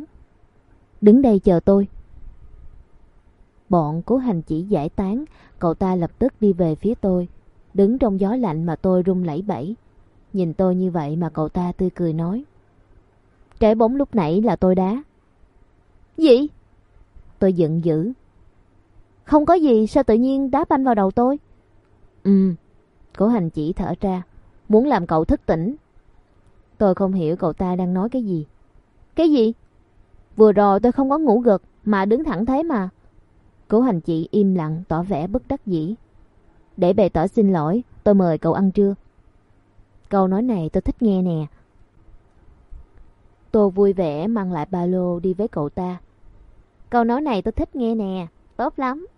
Đứng đây chờ tôi. Bọn Cố Hành Chỉ giải tán, cậu ta lập tức đi về phía tôi. Đứng trong gió lạnh mà tôi run lẩy bẩy. Nhìn tôi như vậy mà cậu ta tươi cười nói: trái bóng lúc nãy là tôi đá. Gì? Tôi giận dữ. Không có gì, sao tự nhiên đá banh vào đầu tôi? Ừ, Cố Hành Chỉ thở ra, muốn làm cậu thức tỉnh. Tôi không hiểu cậu ta đang nói cái gì. Cái gì? Vừa rồi tôi không có ngủ gật mà đứng thẳng thế mà. Cố Hành Chỉ im lặng tỏ vẻ bất đắc dĩ. Để bày tỏ xin lỗi, tôi mời cậu ăn trưa. Câu nói này tôi thích nghe nè. Tôi vui vẻ mang lại ba lô đi với cậu ta. Câu nói này tôi thích nghe nè, tốt lắm.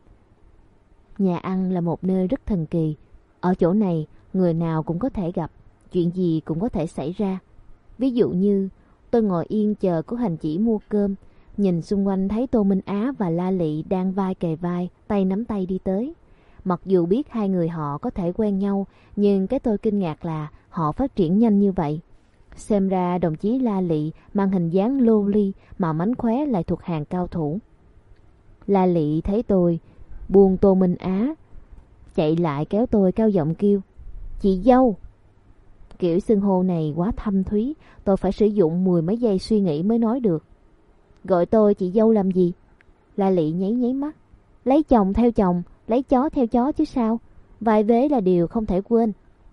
Nhà ăn là một nơi rất thần kỳ. Ở chỗ này, người nào cũng có thể gặp, chuyện gì cũng có thể xảy ra. Ví dụ như, tôi ngồi yên chờ Cố Hành Chỉ mua cơm, nhìn xung quanh thấy Tô Minh Á và La Lị đang vai kề vai, tay nắm tay đi tới. Mặc dù biết hai người họ có thể quen nhau, nhưng cái tôi kinh ngạc là họ phát triển nhanh như vậy. Xem ra đồng chí La Lị mang hình dáng lô ly mà mánh khóe lại thuộc hàng cao thủ. La Lị thấy tôi, buông Tô Minh Á, chạy lại kéo tôi cao giọng kêu: chị dâu. Kiểu xưng hô này quá thâm thúy, tôi phải sử dụng mười mấy giây suy nghĩ mới nói được. Gọi tôi chị dâu làm gì? La Lị nháy nháy mắt. Lấy chồng theo chồng, lấy chó theo chó chứ sao. Vài vế là điều không thể quên.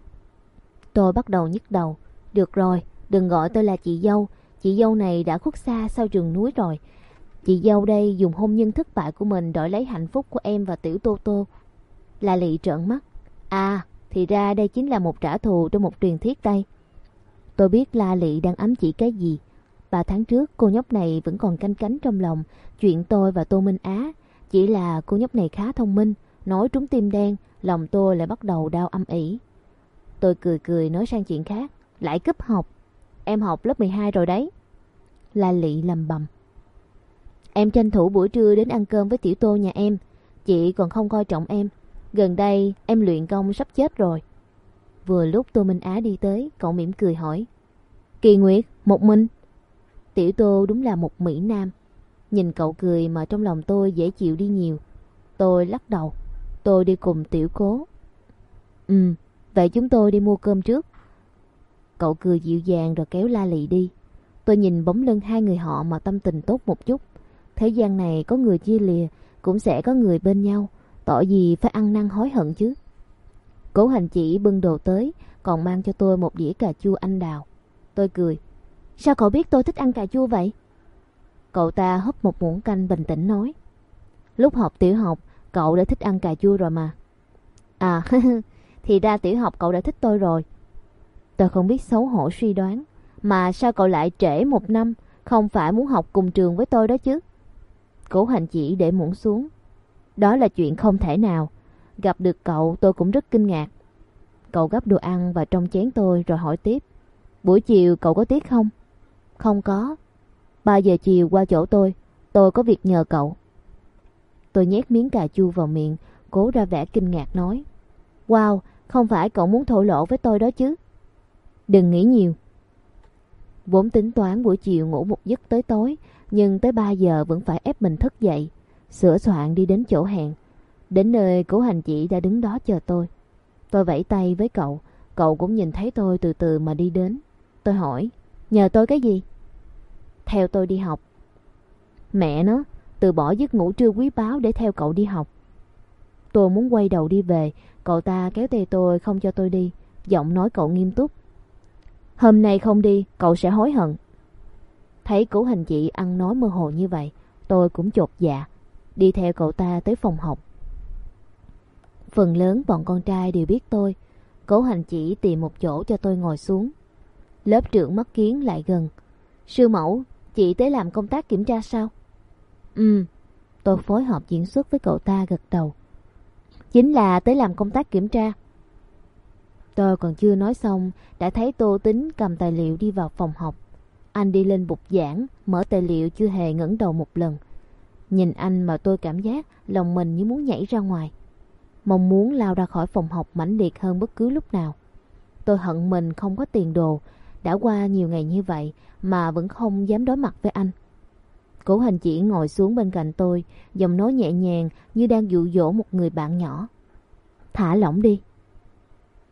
Tôi bắt đầu nhức đầu. Được rồi, đừng gọi tôi là chị dâu. Chị dâu này đã khuất xa sau rừng núi rồi. Chị dâu đây dùng hôn nhân thất bại của mình đổi lấy hạnh phúc của em và tiểu Tô Tô. La Lị trợn mắt. À, thì ra đây chính là một trả thù trong một truyền thuyết đây. Tôi biết La Lị đang ám chỉ cái gì. Ba tháng trước cô nhóc này vẫn còn canh cánh trong lòng chuyện tôi và Tô Minh Á. Chỉ là cô nhóc này khá thông minh, nói trúng tim đen, lòng tôi lại bắt đầu đau âm ỉ. Tôi cười cười nói sang chuyện khác. Lại cúp học. Em học lớp mười hai rồi đấy. La Lị lầm bầm. Em tranh thủ buổi trưa đến ăn cơm với tiểu Tô nhà em. Chị còn không coi trọng em. Gần đây em luyện công sắp chết rồi. Vừa lúc Tô Minh Á đi tới, cậu mỉm cười hỏi. Kỳ Nguyệt, một mình? Tiểu Tô đúng là một mỹ nam. Nhìn cậu cười mà trong lòng tôi dễ chịu đi nhiều. Tôi lắc đầu. Tôi đi cùng tiểu Cố. Ừ, vậy chúng tôi đi mua cơm trước. Cậu cười dịu dàng rồi kéo La Lị đi. Tôi nhìn bóng lưng hai người họ mà tâm tình tốt một chút. Thế gian này có người chia lìa, cũng sẽ có người bên nhau. Tỏ gì phải ăn năn hối hận chứ. Cố Hành Chỉ bưng đồ tới, còn mang cho tôi một đĩa cà chua anh đào. Tôi cười. Sao cậu biết tôi thích ăn cà chua vậy? Cậu ta húp một muỗng canh bình tĩnh nói. Lúc học tiểu học, cậu đã thích ăn cà chua rồi mà. À, thì ra tiểu học cậu đã thích tôi rồi. Tôi không biết xấu hổ suy đoán. Mà sao cậu lại trễ một năm, không phải muốn học cùng trường với tôi đó chứ? Cố Hành Chỉ để muỗng xuống. Đó là chuyện không thể nào. Gặp được cậu tôi cũng rất kinh ngạc. Cậu gắp đồ ăn vào trong chén tôi rồi hỏi tiếp. Buổi chiều cậu có tiết không? Không có. Ba giờ chiều qua chỗ tôi. Tôi có việc nhờ cậu. Tôi nhét miếng cà chua vào miệng, cố ra vẻ kinh ngạc nói. Wow, không phải cậu muốn thổ lộ với tôi đó chứ? Đừng nghĩ nhiều. Vốn tính toán buổi chiều ngủ một giấc tới tối, nhưng tới ba giờ vẫn phải ép mình thức dậy, sửa soạn đi đến chỗ hẹn. Đến nơi Cố Hành Chỉ đã đứng đó chờ tôi. Tôi vẫy tay với cậu, cậu cũng nhìn thấy tôi từ từ mà đi đến. Tôi hỏi, nhờ tôi cái gì? Theo tôi đi học. Mẹ nó, từ bỏ giấc ngủ trưa quý báu để theo cậu đi học. Tôi muốn quay đầu đi về, cậu ta kéo tay tôi không cho tôi đi, giọng nói cậu nghiêm túc. Hôm nay không đi, cậu sẽ hối hận. Thấy Cố Hành Chỉ ăn nói mơ hồ như vậy, tôi cũng chột dạ, đi theo cậu ta tới phòng học. Phần lớn bọn con trai đều biết tôi. Cố Hành Chỉ tìm một chỗ cho tôi ngồi xuống. Lớp trưởng mắt kiến lại gần. Sư mẫu, chị tới làm công tác kiểm tra sao? Ừ, tôi phối hợp diễn xuất với cậu ta gật đầu. Chính là tới làm công tác kiểm tra. Tôi còn chưa nói xong, đã thấy Tô Tính cầm tài liệu đi vào phòng học. Anh đi lên bục giảng, mở tài liệu chưa hề ngẩng đầu một lần. Nhìn anh mà tôi cảm giác lòng mình như muốn nhảy ra ngoài. Mong muốn lao ra khỏi phòng học mãnh liệt hơn bất cứ lúc nào. Tôi hận mình không có tiền đồ, đã qua nhiều ngày như vậy mà vẫn không dám đối mặt với anh. Cố Hành Chỉ ngồi xuống bên cạnh tôi, giọng nói nhẹ nhàng như đang dụ dỗ một người bạn nhỏ. Thả lỏng đi.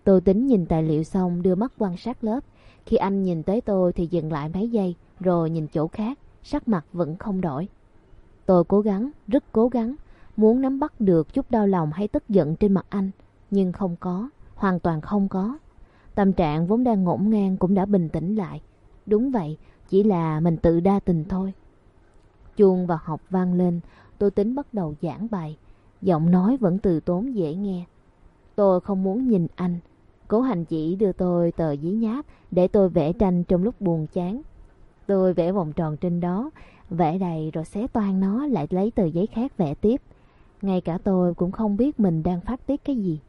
Tô Tính nhìn tài liệu xong đưa mắt quan sát lớp. Khi anh nhìn tới tôi thì dừng lại mấy giây rồi nhìn chỗ khác, sắc mặt vẫn không đổi. Tôi cố gắng, rất cố gắng, muốn nắm bắt được chút đau lòng hay tức giận trên mặt anh, nhưng không có, hoàn toàn không có. Tâm trạng vốn đang ngổn ngang cũng đã bình tĩnh lại. Đúng vậy, chỉ là mình tự đa tình thôi. Chuông vào học vang lên, Tô Tính bắt đầu giảng bài. Giọng nói vẫn từ tốn dễ nghe. Tôi không muốn nhìn anh. Cố Hành chỉ đưa tôi tờ giấy nháp để tôi vẽ tranh trong lúc buồn chán. Tôi vẽ vòng tròn trên đó, vẽ đầy rồi xé toan nó, lại lấy tờ giấy khác vẽ tiếp. Ngay cả tôi cũng không biết mình đang phát tiết cái gì.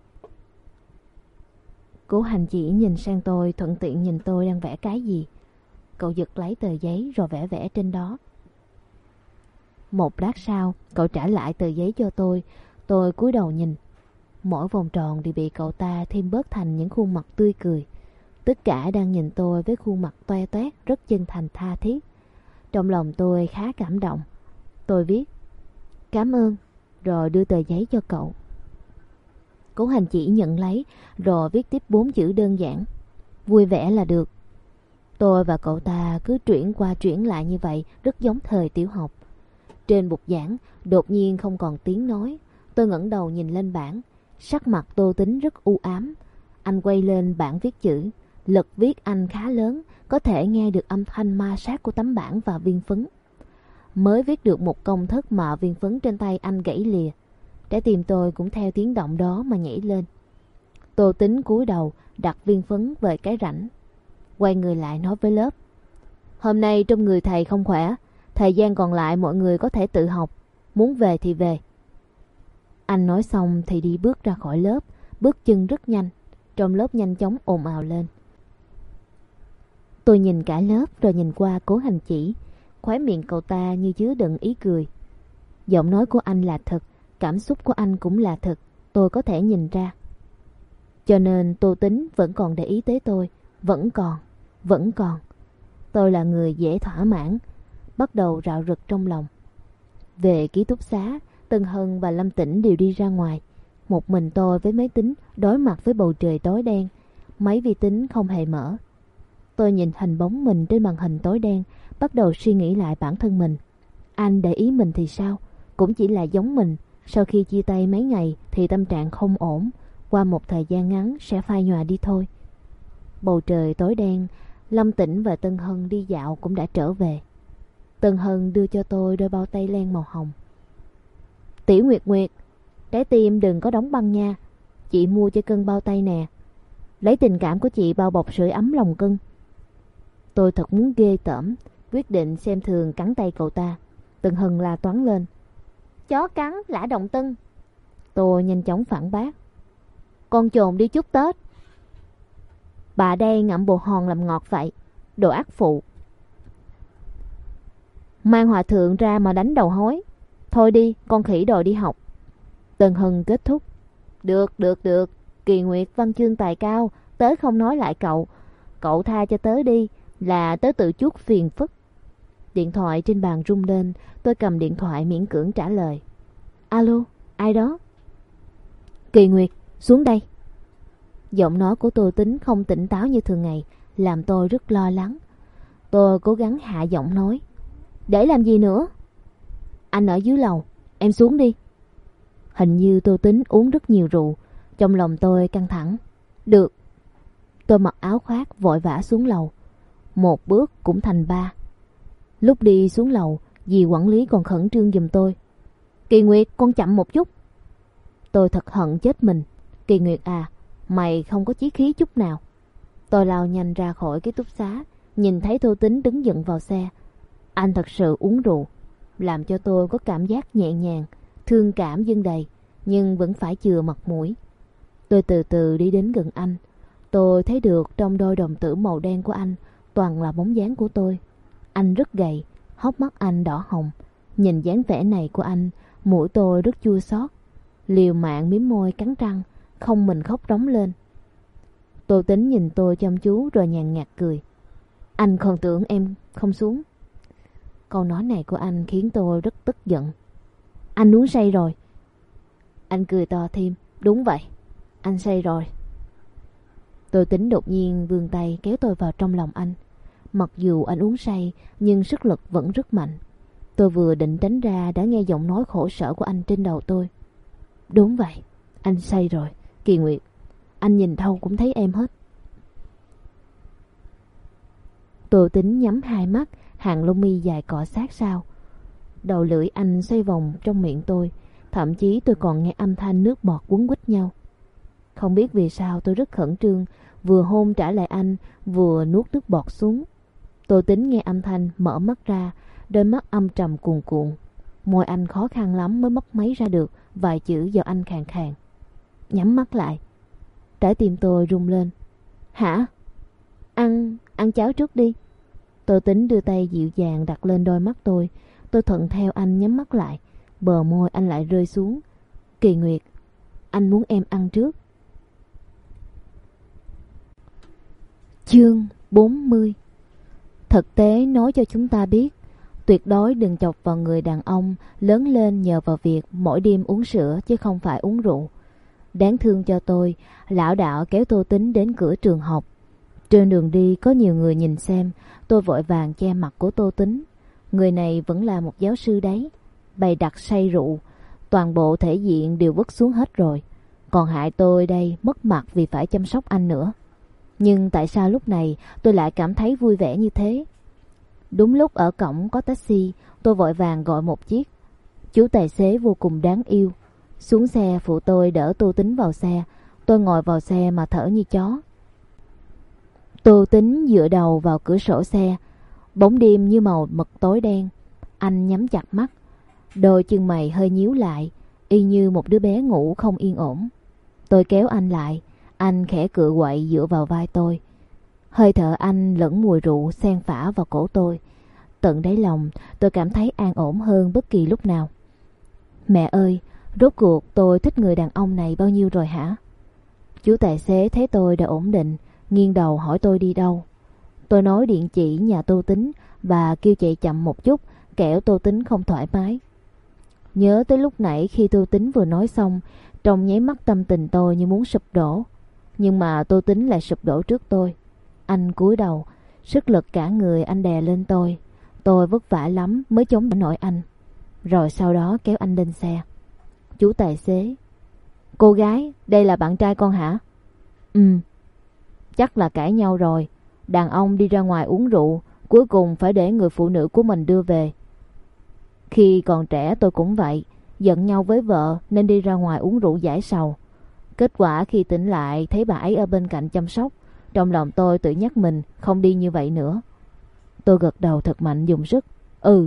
Cố Hành chỉ nhìn sang tôi, thuận tiện nhìn tôi đang vẽ cái gì. Cậu giật lấy tờ giấy rồi vẽ vẽ trên đó. Một lát sau, cậu trả lại tờ giấy cho tôi. Tôi cúi đầu nhìn. Mỗi vòng tròn đều bị cậu ta thêm bớt thành những khuôn mặt tươi cười. Tất cả đang nhìn tôi với khuôn mặt toe toét, rất chân thành tha thiết. Trong lòng tôi khá cảm động. Tôi viết cảm ơn, rồi đưa tờ giấy cho cậu. Cố Hành chỉ nhận lấy, rồi viết tiếp bốn chữ đơn giản: vui vẻ là được. Tôi và cậu ta cứ chuyển qua chuyển lại như vậy, rất giống thời tiểu học. Trên bục giảng, đột nhiên không còn tiếng nói. Tôi ngẩng đầu nhìn lên bảng. Sắc mặt Tô Tính rất u ám. Anh quay lên bảng viết chữ. Lực viết anh khá lớn, có thể nghe được âm thanh ma sát của tấm bảng và viên phấn. Mới viết được một công thức mà viên phấn trên tay anh gãy lìa. Trái tim tôi cũng theo tiếng động đó mà nhảy lên. Tô Tính cúi đầu đặt viên phấn về cái rãnh, quay người lại nói với lớp: hôm nay trong người thầy không khỏe, thời gian còn lại mọi người có thể tự học, muốn về thì về. Anh nói xong thì đi bước ra khỏi lớp, bước chân rất nhanh. Trong lớp nhanh chóng ồn ào lên. Tôi nhìn cả lớp rồi nhìn qua Cố Hành chỉ. Khóe miệng cậu ta như chứa đựng ý cười. Giọng nói của anh là thật, cảm xúc của anh cũng là thật, tôi có thể nhìn ra. Cho nên Tô Tính vẫn còn để ý tới tôi. Vẫn còn, vẫn còn. Tôi là người dễ thỏa mãn, bắt đầu rạo rực trong lòng. Về ký túc xá, Tân Hân và Lâm Tĩnh đều đi ra ngoài. Một mình tôi với máy tính đối mặt với bầu trời tối đen. Máy vi tính không hề mở. Tôi nhìn hình bóng mình trên màn hình tối đen, bắt đầu suy nghĩ lại bản thân mình. Anh để ý mình thì sao? Cũng chỉ là giống mình. Sau khi chia tay mấy ngày thì tâm trạng không ổn, qua một thời gian ngắn sẽ phai nhòa đi thôi. Bầu trời tối đen, Lâm Tĩnh và Tân Hân đi dạo cũng đã trở về. Tân Hân đưa cho tôi đôi bao tay len màu hồng. Tiểu Nguyệt Nguyệt, trái tim đừng có đóng băng nha. Chị mua cho cưng bao tay nè. Lấy tình cảm của chị bao bọc sưởi ấm lòng cưng. Tôi thật muốn ghê tởm, quyết định xem thường cắn tay cậu ta. Tân Hân la toáng lên: chó cắn lã động Tân. Tôi nhanh chóng phản bác: con chồn đi chúc Tết. Bà đây ngậm bồ hòn làm ngọt vậy, đồ ác phụ. Mang hòa thượng ra mà đánh đầu hối. Thôi đi, con khỉ đòi đi học. Tân Hân kết thúc: được, được, được. Kỳ Nguyệt văn chương tài cao, tớ không nói lại cậu. Cậu tha cho tớ đi, là tớ tự chuốc phiền phức. Điện thoại trên bàn rung lên. Tôi cầm điện thoại miễn cưỡng trả lời: alo, ai đó? Kỳ Nguyệt, xuống đây. Giọng nói của Tô Tính không tỉnh táo như thường ngày, làm tôi rất lo lắng. Tôi cố gắng hạ giọng nói: để làm gì nữa? Anh ở dưới lầu, em xuống đi. Hình như Tô Tính uống rất nhiều rượu. Trong lòng tôi căng thẳng. Được. Tôi mặc áo khoác vội vã xuống lầu. Một bước cũng thành ba. Lúc đi xuống lầu, dì quản lý còn khẩn trương giùm tôi: Kỳ Nguyệt, con chậm một chút. Tôi thật hận chết mình. Kỳ Nguyệt à, mày không có chí khí chút nào. Tôi lao nhanh ra khỏi ký túc xá, nhìn thấy Tô Tính đứng dựng vào xe. Anh thật sự uống rượu, làm cho tôi có cảm giác nhẹ nhàng, thương cảm dâng đầy, nhưng vẫn phải chừa mặt mũi. Tôi từ từ đi đến gần anh. Tôi thấy được trong đôi đồng tử màu đen của anh toàn là bóng dáng của tôi. Anh rất gầy, hốc mắt anh đỏ hồng. Nhìn dáng vẻ này của anh, mũi tôi rất chua xót. Liều mạng mím môi cắn răng, không mình khóc rống lên. Tô Tính nhìn tôi chăm chú rồi nhàn nhạt cười: anh còn tưởng em không xuống. Câu nói này của anh khiến tôi rất tức giận. Anh uống say rồi. Anh cười to thêm: đúng vậy, anh say rồi. Tôi Tính đột nhiên vươn tay kéo tôi vào trong lòng anh. Mặc dù anh uống say nhưng sức lực vẫn rất mạnh. Tôi vừa định tránh ra đã nghe giọng nói khổ sở của anh trên đầu tôi. Đúng vậy, anh say rồi, Kỳ Nguyệt. Anh nhìn thâu cũng thấy em hết. Tô Tính nhắm hai mắt, hàng lông mi dài cọ sát sao. Đầu lưỡi anh xoay vòng trong miệng tôi, thậm chí tôi còn nghe âm thanh nước bọt quấn quýt nhau. Không biết vì sao tôi rất khẩn trương, vừa hôn trả lại anh, vừa nuốt nước bọt xuống. Tô Tính nghe âm thanh mở mắt ra, đôi mắt âm trầm cuồn cuộn. Môi anh khó khăn lắm mới mấp máy ra được vài chữ do anh khàn khàn. Nhắm mắt lại. Trái tim tôi rung lên. Hả? Ăn, ăn cháo trước đi. Tô Tính đưa tay dịu dàng đặt lên đôi mắt tôi. Tôi thuận theo anh nhắm mắt lại. Bờ môi anh lại rơi xuống. Kỳ Nguyệt, anh muốn em ăn trước. Chương bốn mươi. Thực tế nói cho chúng ta biết, tuyệt đối đừng chọc vào người đàn ông lớn lên nhờ vào việc mỗi đêm uống sữa chứ không phải uống rượu. Đáng thương cho tôi, lão đạo kéo Tô Tính đến cửa trường học. Trên đường đi có nhiều người nhìn xem, tôi vội vàng che mặt của Tô Tính. Người này vẫn là một giáo sư đấy, bày đặt say rượu, toàn bộ thể diện đều vứt xuống hết rồi. Còn hại tôi đây mất mặt vì phải chăm sóc anh nữa. Nhưng tại sao lúc này tôi lại cảm thấy vui vẻ như thế? Đúng lúc ở cổng có taxi, tôi vội vàng gọi một chiếc. Chú tài xế vô cùng đáng yêu. Xuống xe phụ tôi đỡ Tô Tính vào xe. Tôi ngồi vào xe mà thở như chó. Tô Tính dựa đầu vào cửa sổ xe. Bóng đêm như màu mực tối đen. Anh nhắm chặt mắt. Đôi chân mày hơi nhíu lại, y như một đứa bé ngủ không yên ổn. Tôi kéo anh lại. Anh khẽ cựa quậy dựa vào vai tôi. Hơi thở anh lẫn mùi rượu xen phả vào cổ tôi. Tận đáy lòng tôi cảm thấy an ổn hơn bất kỳ lúc nào. Mẹ ơi, rốt cuộc tôi thích người đàn ông này bao nhiêu rồi hả? Chú tài xế thấy tôi đã ổn định, nghiêng đầu hỏi tôi đi đâu. Tôi nói địa chỉ nhà Tô Tính và kêu chạy chậm một chút, kẻo Tô Tính không thoải mái. Nhớ tới lúc nãy khi Tô Tính vừa nói xong, trong nháy mắt tâm tình tôi như muốn sụp đổ. Nhưng mà Tô Tính lại sụp đổ trước tôi. Anh cúi đầu, sức lực cả người anh đè lên tôi. Tôi vất vả lắm mới chống nổi anh. Rồi sau đó kéo anh lên xe. Chú tài xế: Cô gái, đây là bạn trai con hả? Ừ. Chắc là cãi nhau rồi. Đàn ông đi ra ngoài uống rượu, cuối cùng phải để người phụ nữ của mình đưa về. Khi còn trẻ tôi cũng vậy, giận nhau với vợ nên đi ra ngoài uống rượu giải sầu. Kết quả khi tỉnh lại thấy bà ấy ở bên cạnh chăm sóc. Trong lòng tôi tự nhắc mình không đi như vậy nữa. Tôi gật đầu thật mạnh dùng sức. Ừ.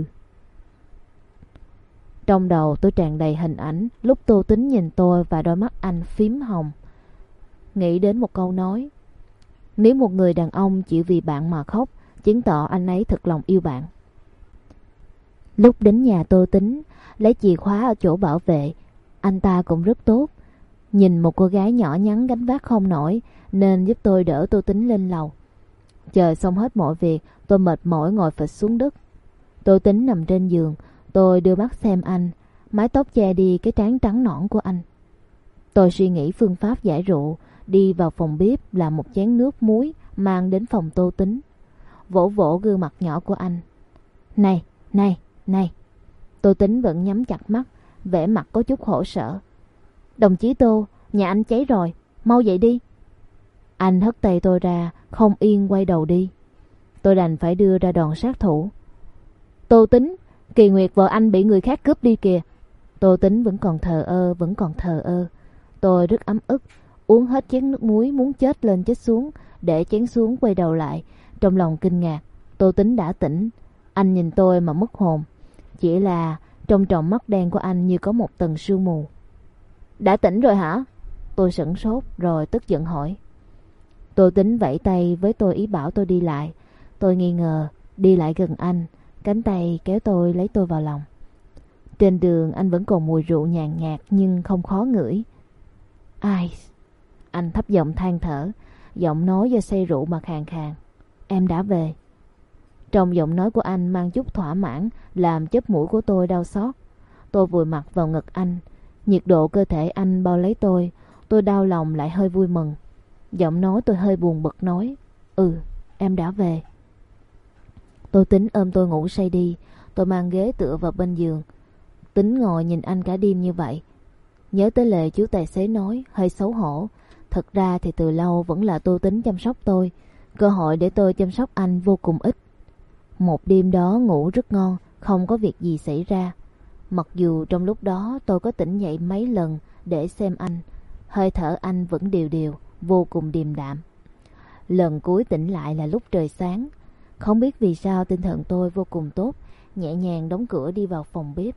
Trong đầu tôi tràn đầy hình ảnh lúc Tô Tính nhìn tôi và đôi mắt anh phím hồng. Nghĩ đến một câu nói: nếu một người đàn ông chịu vì bạn mà khóc, chứng tỏ anh ấy thật lòng yêu bạn. Lúc đến nhà Tô Tính, lấy chìa khóa ở chỗ bảo vệ. Anh ta cũng rất tốt. Nhìn một cô gái nhỏ nhắn gánh vác không nổi nên giúp tôi đỡ Tô Tính lên lầu. Chờ xong hết mọi việc, tôi mệt mỏi ngồi phịch xuống đất. Tô Tính nằm trên giường. Tôi đưa mắt xem anh, mái tóc che đi cái trán trắng nõn của anh. Tôi suy nghĩ phương pháp giải rượu, đi vào phòng bếp làm một chén nước muối mang đến phòng Tô Tính. Vỗ vỗ gương mặt nhỏ của anh. Này, này, này. Tô Tính vẫn nhắm chặt mắt, vẻ mặt có chút khổ sở. Đồng chí Tô, nhà anh cháy rồi, mau dậy đi. Anh hất tay tôi ra, không yên quay đầu đi. Tôi đành phải đưa ra đòn sát thủ. Tô Tính, Kỳ Nguyệt vợ anh bị người khác cướp đi kìa. Tô Tính vẫn còn thờ ơ, vẫn còn thờ ơ. Tôi rất ấm ức, uống hết chén nước muối muốn chết lên chết xuống, để chén xuống quay đầu lại. Trong lòng kinh ngạc, Tô Tính đã tỉnh. Anh nhìn tôi mà mất hồn. Chỉ là trong tròng mắt đen của anh như có một tầng sương mù. Đã tỉnh rồi hả? Tôi sửng sốt rồi tức giận hỏi. Tô Tính vẫy tay với tôi ý bảo tôi đi lại. Tôi nghi ngờ, đi lại gần anh, cánh tay kéo tôi lấy tôi vào lòng. Trên đường anh vẫn còn mùi rượu nhàn nhạt nhưng không khó ngửi. Ai? Anh thấp giọng than thở, giọng nói do say rượu mà khàn khàn. Em đã về. Trong giọng nói của anh mang chút thỏa mãn, làm chóp mũi của tôi đau xót. Tôi vùi mặt vào ngực anh, nhiệt độ cơ thể anh bao lấy tôi. Tôi đau lòng lại hơi vui mừng. Giọng nói tôi hơi buồn bực nói: "Ừ, em đã về." Tô Tính ôm tôi ngủ say đi. Tôi mang ghế tựa vào bên giường. Tính ngồi nhìn anh cả đêm như vậy. Nhớ tới lời chú tài xế nói, hơi xấu hổ. Thật ra thì từ lâu vẫn là Tô Tính chăm sóc tôi. Cơ hội để tôi chăm sóc anh vô cùng ít. Một đêm đó ngủ rất ngon, không có việc gì xảy ra. Mặc dù trong lúc đó tôi có tỉnh dậy mấy lần để xem anh. Hơi thở anh vẫn đều đều, vô cùng điềm đạm. Lần cuối tỉnh lại là lúc trời sáng. Không biết vì sao tinh thần tôi vô cùng tốt, nhẹ nhàng đóng cửa đi vào phòng bếp.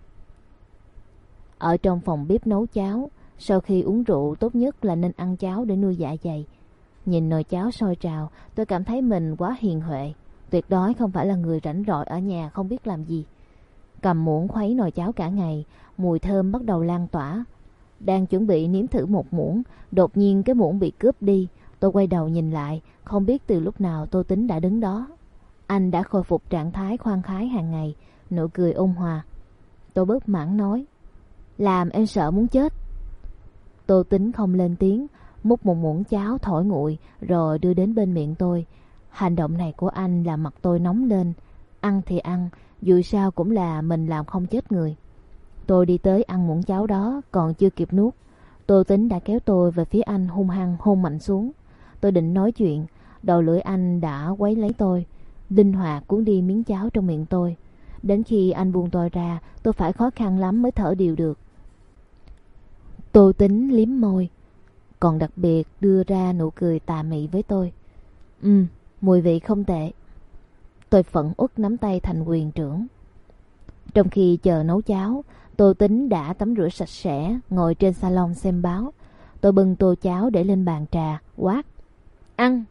Ở trong phòng bếp nấu cháo. Sau khi uống rượu tốt nhất là nên ăn cháo để nuôi dạ dày. Nhìn nồi cháo sôi trào, tôi cảm thấy mình quá hiền huệ. Tuyệt đối không phải là người rảnh rỗi ở nhà không biết làm gì. Cầm muỗng khuấy nồi cháo cả ngày, mùi thơm bắt đầu lan tỏa. Đang chuẩn bị nếm thử một muỗng, đột nhiên cái muỗng bị cướp đi. Tôi quay đầu nhìn lại, không biết từ lúc nào Tô Tính đã đứng đó. Anh đã khôi phục trạng thái khoan khoái hàng ngày, nụ cười ôn hòa. Tôi bất mãn nói: "Làm em sợ muốn chết." Tô Tính không lên tiếng, múc một muỗng cháo thổi nguội rồi đưa đến bên miệng tôi. Hành động này của anh làm mặt tôi nóng lên. Ăn thì ăn, dù sao cũng là mình làm không chết người. Tôi đi tới ăn muỗng cháo đó, còn chưa kịp nuốt, Tô Tính đã kéo tôi về phía anh hung hăng hôn mạnh xuống. Tôi định nói chuyện, đầu lưỡi anh đã quấy lấy tôi, linh hoạt cuốn đi miếng cháo trong miệng tôi. Đến khi anh buông tôi ra, tôi phải khó khăn lắm mới thở đều được. Tô Tính liếm môi, còn đặc biệt đưa ra nụ cười tà mị với tôi. Ừ, mùi vị không tệ. Tôi phẫn uất nắm tay thành quyền trưởng. Trong khi chờ nấu cháo, Tô Tính đã tắm rửa sạch sẽ, ngồi trên salon xem báo. Tôi bưng tô cháo để lên bàn trà, quát: "Ăn!"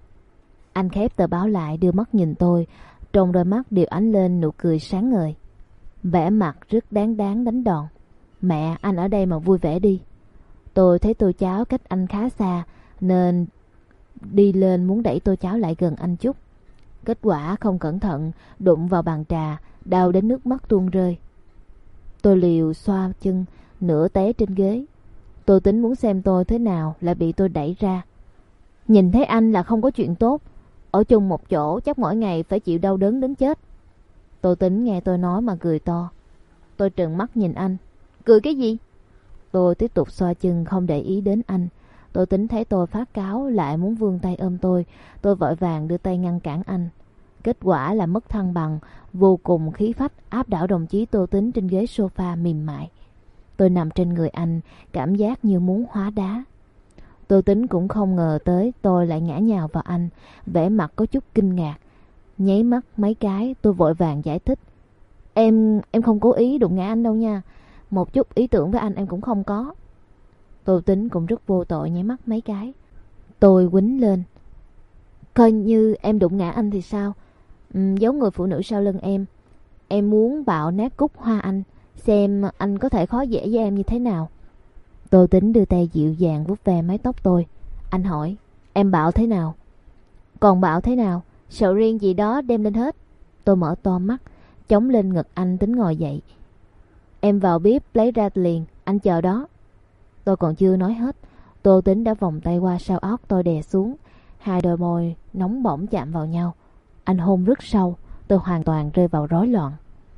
Anh khép tờ báo lại, đưa mắt nhìn tôi, trong đôi mắt đều ánh lên nụ cười sáng ngời. Vẻ mặt rất đáng đáng đánh đòn. "Mẹ, anh ở đây mà vui vẻ đi." Tôi thấy tô cháo cách anh khá xa, nên đi lên muốn đẩy tô cháo lại gần anh chút. Kết quả không cẩn thận đụng vào bàn trà, đau đến nước mắt tuôn rơi. Tôi liều xoa chân, nửa té trên ghế. Tô Tính muốn xem tôi thế nào lại bị tôi đẩy ra. "Nhìn thấy anh là không có chuyện tốt. Ở chung một chỗ chắc mỗi ngày phải chịu đau đớn đến chết." Tô Tính nghe tôi nói mà cười to. Tôi trừng mắt nhìn anh. "Cười cái gì?" Tôi tiếp tục xoa chân không để ý đến anh. Tô Tính thấy tôi phát cáu lại muốn vươn tay ôm tôi. Tôi vội vàng đưa tay ngăn cản anh. Kết quả là mất thăng bằng, vô cùng khí phách áp đảo đồng chí Tô Tính trên ghế sofa mềm mại. Tôi nằm trên người anh, cảm giác như muốn hóa đá. Tô Tính cũng không ngờ tới tôi lại ngã nhào vào anh, vẻ mặt có chút kinh ngạc. Nháy mắt mấy cái, tôi vội vàng giải thích: Em em không cố ý đụng ngã anh đâu nha. Một chút ý tưởng với anh em cũng không có." Tô Tính cũng rất vô tội nháy mắt mấy cái. Tôi quýnh lên: "Coi như em đụng ngã anh thì sao? Ừ, giống người phụ nữ sau lưng em. Em muốn bạo nát cúc hoa anh, xem anh có thể khó dễ với em như thế nào." Tô Tính đưa tay dịu dàng vuốt ve mái tóc tôi. Anh hỏi: "Em bạo thế nào?" "Còn bạo thế nào? Sầu riêng gì đó đem lên hết." Tôi mở to mắt, chống lên ngực anh tính ngồi dậy. "Em vào bếp lấy ra liền, anh chờ đó." Tôi còn chưa nói hết, Tô Tính đã vòng tay qua sau óc tôi đè xuống. Hai đôi môi nóng bỏng chạm vào nhau. Anh hôn rất sâu, tôi hoàn toàn rơi vào rối loạn.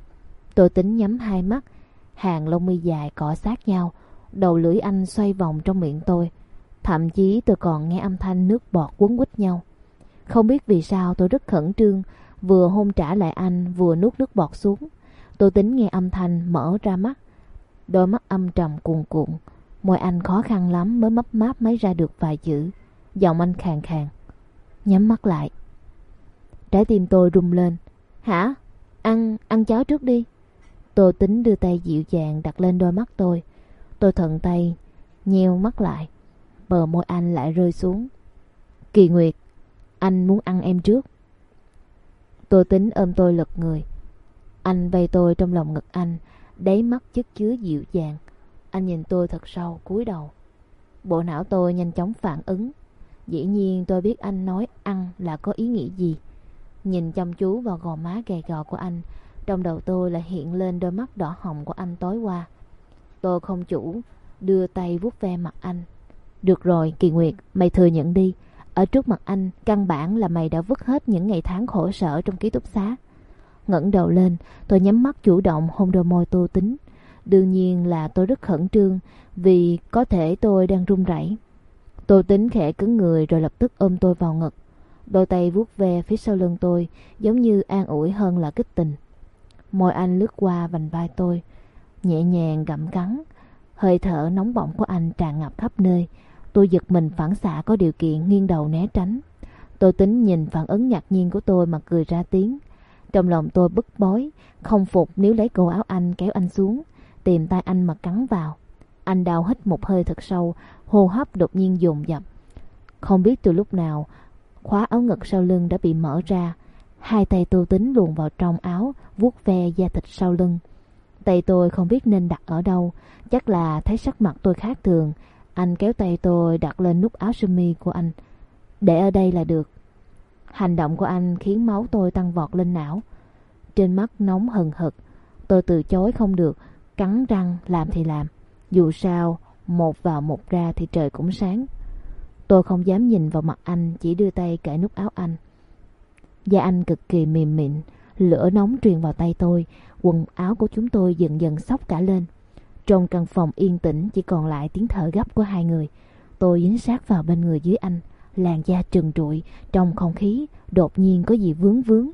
Tô Tính nhắm hai mắt, hàng lông mi dài cọ sát nhau. Đầu lưỡi anh xoay vòng trong miệng tôi. Thậm chí tôi còn nghe âm thanh nước bọt quấn quýt nhau. Không biết vì sao tôi rất khẩn trương, vừa hôn trả lại anh vừa nuốt nước bọt xuống. Tô Tính nghe âm thanh mở ra mắt, đôi mắt âm trầm cuồn cuộn. Môi anh khó khăn lắm mới mấp máp mấy ra được vài chữ. Giọng anh khàn khàn: "Nhắm mắt lại." Trái tim tôi rung lên. "Hả? Ăn, ăn cháo trước đi." Tô Tính đưa tay dịu dàng đặt lên đôi mắt tôi. Tôi thuận tay nheo mắt lại. Bờ môi anh lại rơi xuống. "Kỳ Nguyệt, anh muốn ăn em trước." Tô Tính ôm tôi lật người. Anh vây tôi trong lòng ngực anh, đáy mắt chất chứa dịu dàng. Anh nhìn tôi thật sâu, cúi đầu. Bộ não tôi nhanh chóng phản ứng. Dĩ nhiên tôi biết anh nói ăn là có ý nghĩa gì. Nhìn chăm chú vào gò má gầy gò của anh, trong đầu tôi lại hiện lên đôi mắt đỏ hồng của anh tối qua. Tôi không chủ đưa tay vuốt ve mặt anh. Được rồi, Kỳ Nguyệt, mày thừa nhận đi. Ở trước mặt anh, căn bản là mày đã vứt hết những ngày tháng khổ sở trong ký túc xá. Ngẩng đầu lên, tôi nhắm mắt chủ động hôn đôi môi Tô Tính. Đương nhiên là tôi rất khẩn trương, vì có thể tôi đang run rẩy. Tô Tính khẽ cứng người rồi lập tức ôm tôi vào ngực. Đôi tay vuốt ve phía sau lưng tôi, giống như an ủi hơn là kích tình. Môi anh lướt qua vành vai tôi, nhẹ nhàng gặm cắn. Hơi thở nóng bỏng của anh tràn ngập khắp nơi. Tôi giật mình phản xạ có điều kiện nghiêng đầu né tránh. Tô Tính nhìn phản ứng ngạc nhiên của tôi mà cười ra tiếng. Trong lòng tôi bức bối, không phục nếu lấy cổ áo anh kéo anh xuống, tìm tay anh mà cắn vào. Anh đau hít một hơi thật sâu, hô hấp đột nhiên dồn dập. Không biết từ lúc nào, khóa áo ngực sau lưng đã bị mở ra. Hai tay Tô Tính luồn vào trong áo, vuốt ve da thịt sau lưng. Tay tôi không biết nên đặt ở đâu, chắc là thấy sắc mặt tôi khác thường. Anh kéo tay tôi đặt lên nút áo sơ mi của anh. Để ở đây là được. Hành động của anh khiến máu tôi tăng vọt lên não. Trên mắt nóng hừng hực. Tôi từ chối không được, cắn răng làm thì làm. Dù sao, một vào một ra thì trời cũng sáng. Tôi không dám nhìn vào mặt anh, chỉ đưa tay cởi nút áo anh. Da anh cực kỳ mềm mịn, lửa nóng truyền vào tay tôi. Quần áo của chúng tôi dần dần xốc cả lên. Trong căn phòng yên tĩnh chỉ còn lại tiếng thở gấp của hai người. Tôi dính sát vào bên người dưới anh, làn da trần trụi, trong không khí đột nhiên có gì vướng vướng.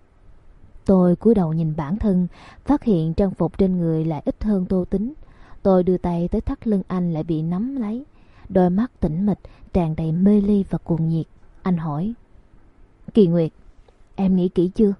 Tôi cúi đầu nhìn bản thân, phát hiện trang phục trên người lại ít hơn Tô Tính. Tôi đưa tay tới thắt lưng anh lại bị nắm lấy. Đôi mắt tĩnh mịch, tràn đầy mê ly và cuồng nhiệt. Anh hỏi: Kỳ Nguyệt, em nghĩ kỹ chưa?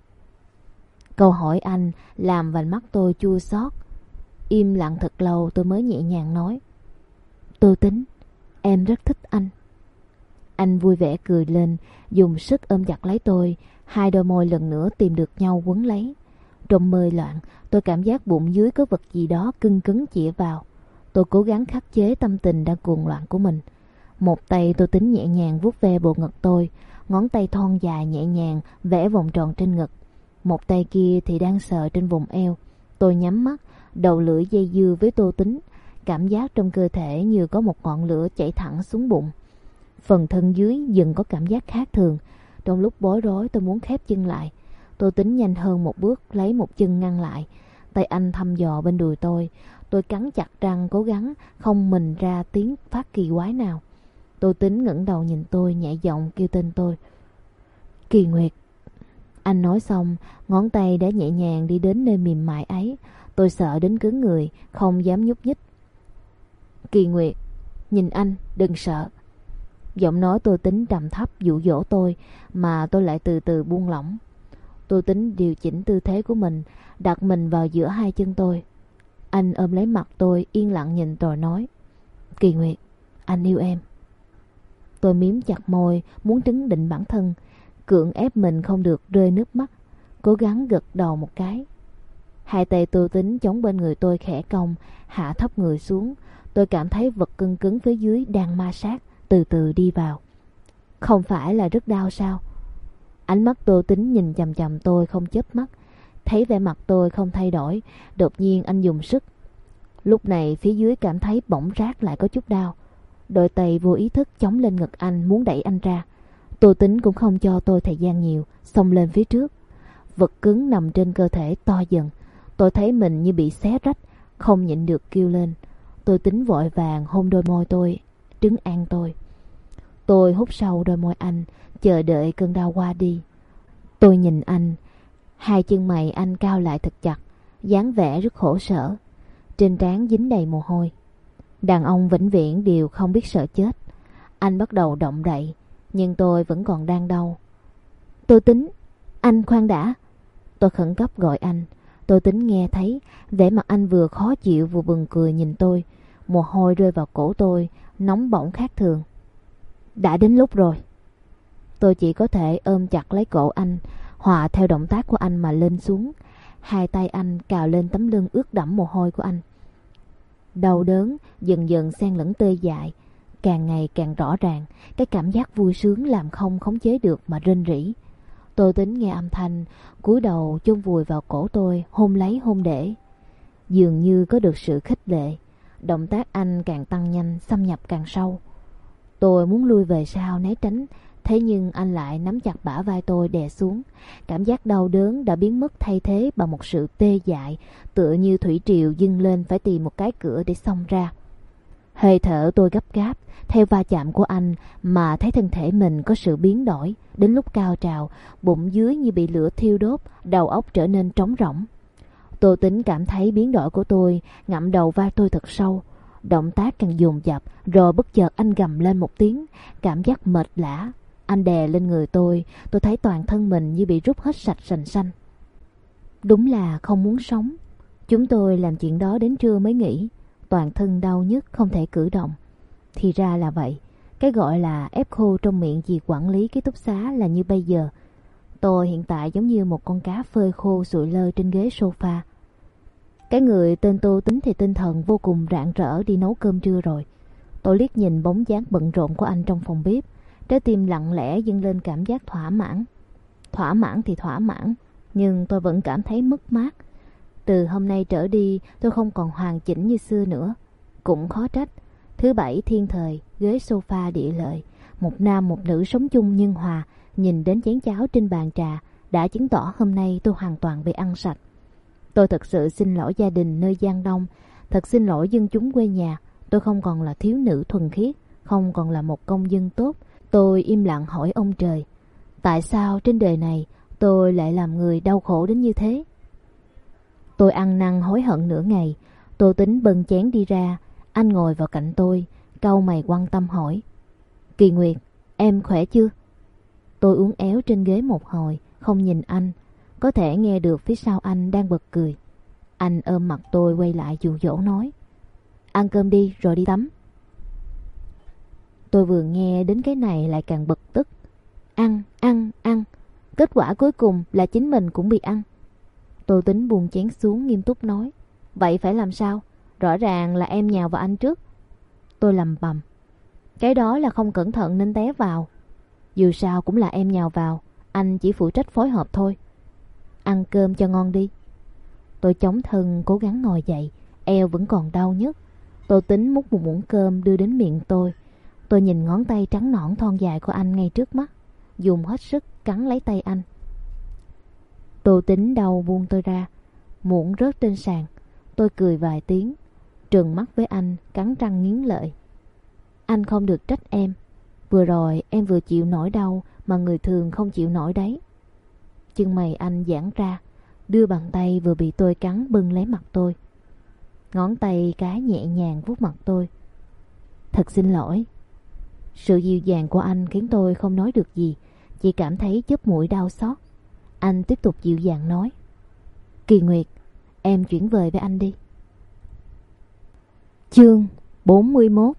Câu hỏi anh làm vành mắt tôi chua xót. Im lặng thật lâu tôi mới nhẹ nhàng nói: Tô Tính, em rất thích anh. Anh vui vẻ cười lên, dùng sức ôm chặt lấy tôi. Hai đôi môi lần nữa tìm được nhau quấn lấy. Trong mê loạn, tôi cảm giác bụng dưới có vật gì đó cưng cứng chĩa vào. Tôi cố gắng khắc chế tâm tình đang cuồng loạn của mình. Một tay Tô Tính nhẹ nhàng vuốt ve bộ ngực tôi, ngón tay thon dài nhẹ nhàng vẽ vòng tròn trên ngực. Một tay kia thì đang sờ trên vùng eo. Tôi nhắm mắt, đầu lưỡi dây dưa với Tô Tính. Cảm giác trong cơ thể như có một ngọn lửa chảy thẳng xuống bụng. Phần thân dưới dần có cảm giác khác thường. Trong lúc bối rối tôi muốn khép chân lại. Tô Tính nhanh hơn một bước, lấy một chân ngăn lại. Tay anh thăm dò bên đùi tôi. Tôi cắn chặt răng cố gắng không mình ra tiếng phát kỳ quái nào. Tô Tính ngẩng đầu nhìn tôi, nhẹ giọng kêu tên tôi: Kỳ Nguyệt. Anh nói xong, ngón tay đã nhẹ nhàng đi đến nơi mềm mại ấy. Tôi sợ đến cứng người, không dám nhúc nhích. Kỳ Nguyệt, nhìn anh, đừng sợ. Giọng nói Tô Tính trầm thấp dụ dỗ tôi, mà tôi lại từ từ buông lỏng. Tô Tính điều chỉnh tư thế của mình, đặt mình vào giữa hai chân tôi. Anh ôm lấy mặt tôi, yên lặng nhìn tôi nói: Kỳ Nguyệt, anh yêu em. Tôi mím chặt môi, muốn trấn định bản thân, cưỡng ép mình không được rơi nước mắt, cố gắng gật đầu một cái. Hai tay Tô Tính chống bên người tôi khẽ cong, hạ thấp người xuống. Tôi cảm thấy vật cứng cứng phía dưới đang ma sát, từ từ đi vào. Không phải là rất đau sao? Ánh mắt Tô Tính nhìn chằm chằm tôi không chớp mắt. Thấy vẻ mặt tôi không thay đổi, đột nhiên anh dùng sức. Lúc này phía dưới cảm thấy bỗng rát lại có chút đau. Đôi tay vô ý thức chống lên ngực anh, muốn đẩy anh ra. Tô Tính cũng không cho tôi thời gian nhiều, xông lên phía trước. Vật cứng nằm trên cơ thể to dần. Tôi thấy mình như bị xé rách, không nhịn được kêu lên. Tô Tính vội vàng hôn đôi môi tôi, trấn an tôi. Tôi hút sâu đôi môi anh, chờ đợi cơn đau qua đi. Tôi nhìn anh, hai chân mày anh cau lại thật chặt, dáng vẻ rất khổ sở. Trên trán dính đầy mồ hôi. Đàn ông vĩnh viễn đều không biết sợ chết. Anh bắt đầu động đậy, nhưng tôi vẫn còn đang đau. Tô Tính, anh khoan đã. Tôi khẩn cấp gọi anh. Tô Tính nghe thấy, vẻ mặt anh vừa khó chịu vừa buồn cười nhìn tôi. Mồ hôi rơi vào cổ tôi, nóng bỏng khác thường. Đã đến lúc rồi. Tôi chỉ có thể ôm chặt lấy cổ anh, hòa theo động tác của anh mà lên xuống. Hai tay anh cào lên tấm lưng ướt đẫm mồ hôi của anh. Đau đớn dần dần xen lẫn tê dại, càng ngày càng rõ ràng. Cái cảm giác vui sướng làm không khống chế được mà rên rỉ. Tô Tính nghe âm thanh, cúi đầu chôn vùi vào cổ tôi, hôn lấy hôn để. Dường như có được sự khích lệ, động tác anh càng tăng nhanh, xâm nhập càng sâu. Tôi muốn lui về sau né tránh, thế nhưng anh lại nắm chặt bả vai tôi đè xuống. Cảm giác đau đớn đã biến mất thay thế bằng một sự tê dại, tựa như thủy triều dâng lên phải tìm một cái cửa để xông ra. Hơi thở tôi gấp gáp, theo va chạm của anh mà thấy thân thể mình có sự biến đổi. Đến lúc cao trào, bụng dưới như bị lửa thiêu đốt, đầu óc trở nên trống rỗng. Tô Tính cảm thấy biến đổi của tôi, ngậm đầu vai tôi thật sâu. Động tác càng dồn dập, rồi bất chợt anh gầm lên một tiếng, cảm giác mệt lả. Anh đè lên người tôi, tôi thấy toàn thân mình như bị rút hết sạch sành xanh. Đúng là không muốn sống. Chúng tôi làm chuyện đó đến trưa mới nghỉ, toàn thân đau nhức không thể cử động. Thì ra là vậy, cái gọi là ép khô trong miệng việc quản lý ký túc xá là như bây giờ. Tôi hiện tại giống như một con cá phơi khô sụi lơ trên ghế sofa. Cái người tên Tô Tính thì tinh thần vô cùng rạng rỡ đi nấu cơm trưa rồi. Tôi liếc nhìn bóng dáng bận rộn của anh trong phòng bếp, trái tim lặng lẽ dâng lên cảm giác thỏa mãn. Thỏa mãn thì thỏa mãn, nhưng tôi vẫn cảm thấy mất mát. Từ hôm nay trở đi tôi không còn hoàn chỉnh như xưa nữa. Cũng khó trách, thứ bảy thiên thời, ghế sofa địa lợi, một nam một nữ sống chung nhân hòa, nhìn đến chén cháo trên bàn trà đã chứng tỏ hôm nay tôi hoàn toàn bị ăn sạch. Tôi thật sự xin lỗi gia đình nơi Giang Đông, thật xin lỗi dân chúng quê nhà. Tôi không còn là thiếu nữ thuần khiết, không còn là một công dân tốt. Tôi im lặng hỏi ông trời, tại sao trên đời này tôi lại làm người đau khổ đến như thế? Tôi ăn năn hối hận nửa ngày. Tô Tính bưng chén đi ra. Anh ngồi vào cạnh tôi, cau mày quan tâm hỏi, Kỳ Nguyệt, em khỏe chưa? Tôi uốn éo trên ghế một hồi, không nhìn anh. Có thể nghe được phía sau anh đang bật cười. Anh ôm mặt tôi quay lại dụ dỗ nói, ăn cơm đi rồi đi tắm. Tôi vừa nghe đến cái này lại càng bực tức. Ăn, ăn, ăn. Kết quả cuối cùng là chính mình cũng bị ăn. Tô Tính buông chén xuống nghiêm túc nói, vậy phải làm sao? Rõ ràng là em nhào vào anh trước. Tôi lầm bầm, cái đó là không cẩn thận nên té vào. Dù sao cũng là em nhào vào, anh chỉ phụ trách phối hợp thôi. Ăn cơm cho ngon đi. Tôi chống thân cố gắng ngồi dậy, eo vẫn còn đau nhức. Tô Tính múc một muỗng cơm đưa đến miệng tôi. Tôi nhìn ngón tay trắng nõn thon dài của anh ngay trước mắt, dùng hết sức cắn lấy tay anh. Tô Tính đau buông tôi ra, muỗng rớt trên sàn. Tôi cười vài tiếng, trừng mắt với anh, cắn răng nghiến lợi. Anh không được trách em. Vừa rồi em vừa chịu nổi đau mà người thường không chịu nổi đấy. Chân mày anh giãn ra, đưa bàn tay vừa bị tôi cắn bưng lấy mặt tôi. Ngón tay cái nhẹ nhàng vuốt mặt tôi. Thật xin lỗi. Sự dịu dàng của anh khiến tôi không nói được gì, chỉ cảm thấy chóp mũi đau xót. Anh tiếp tục dịu dàng nói, Kỳ Nguyệt, em chuyển về với anh đi. Chương bốn mươi mốt.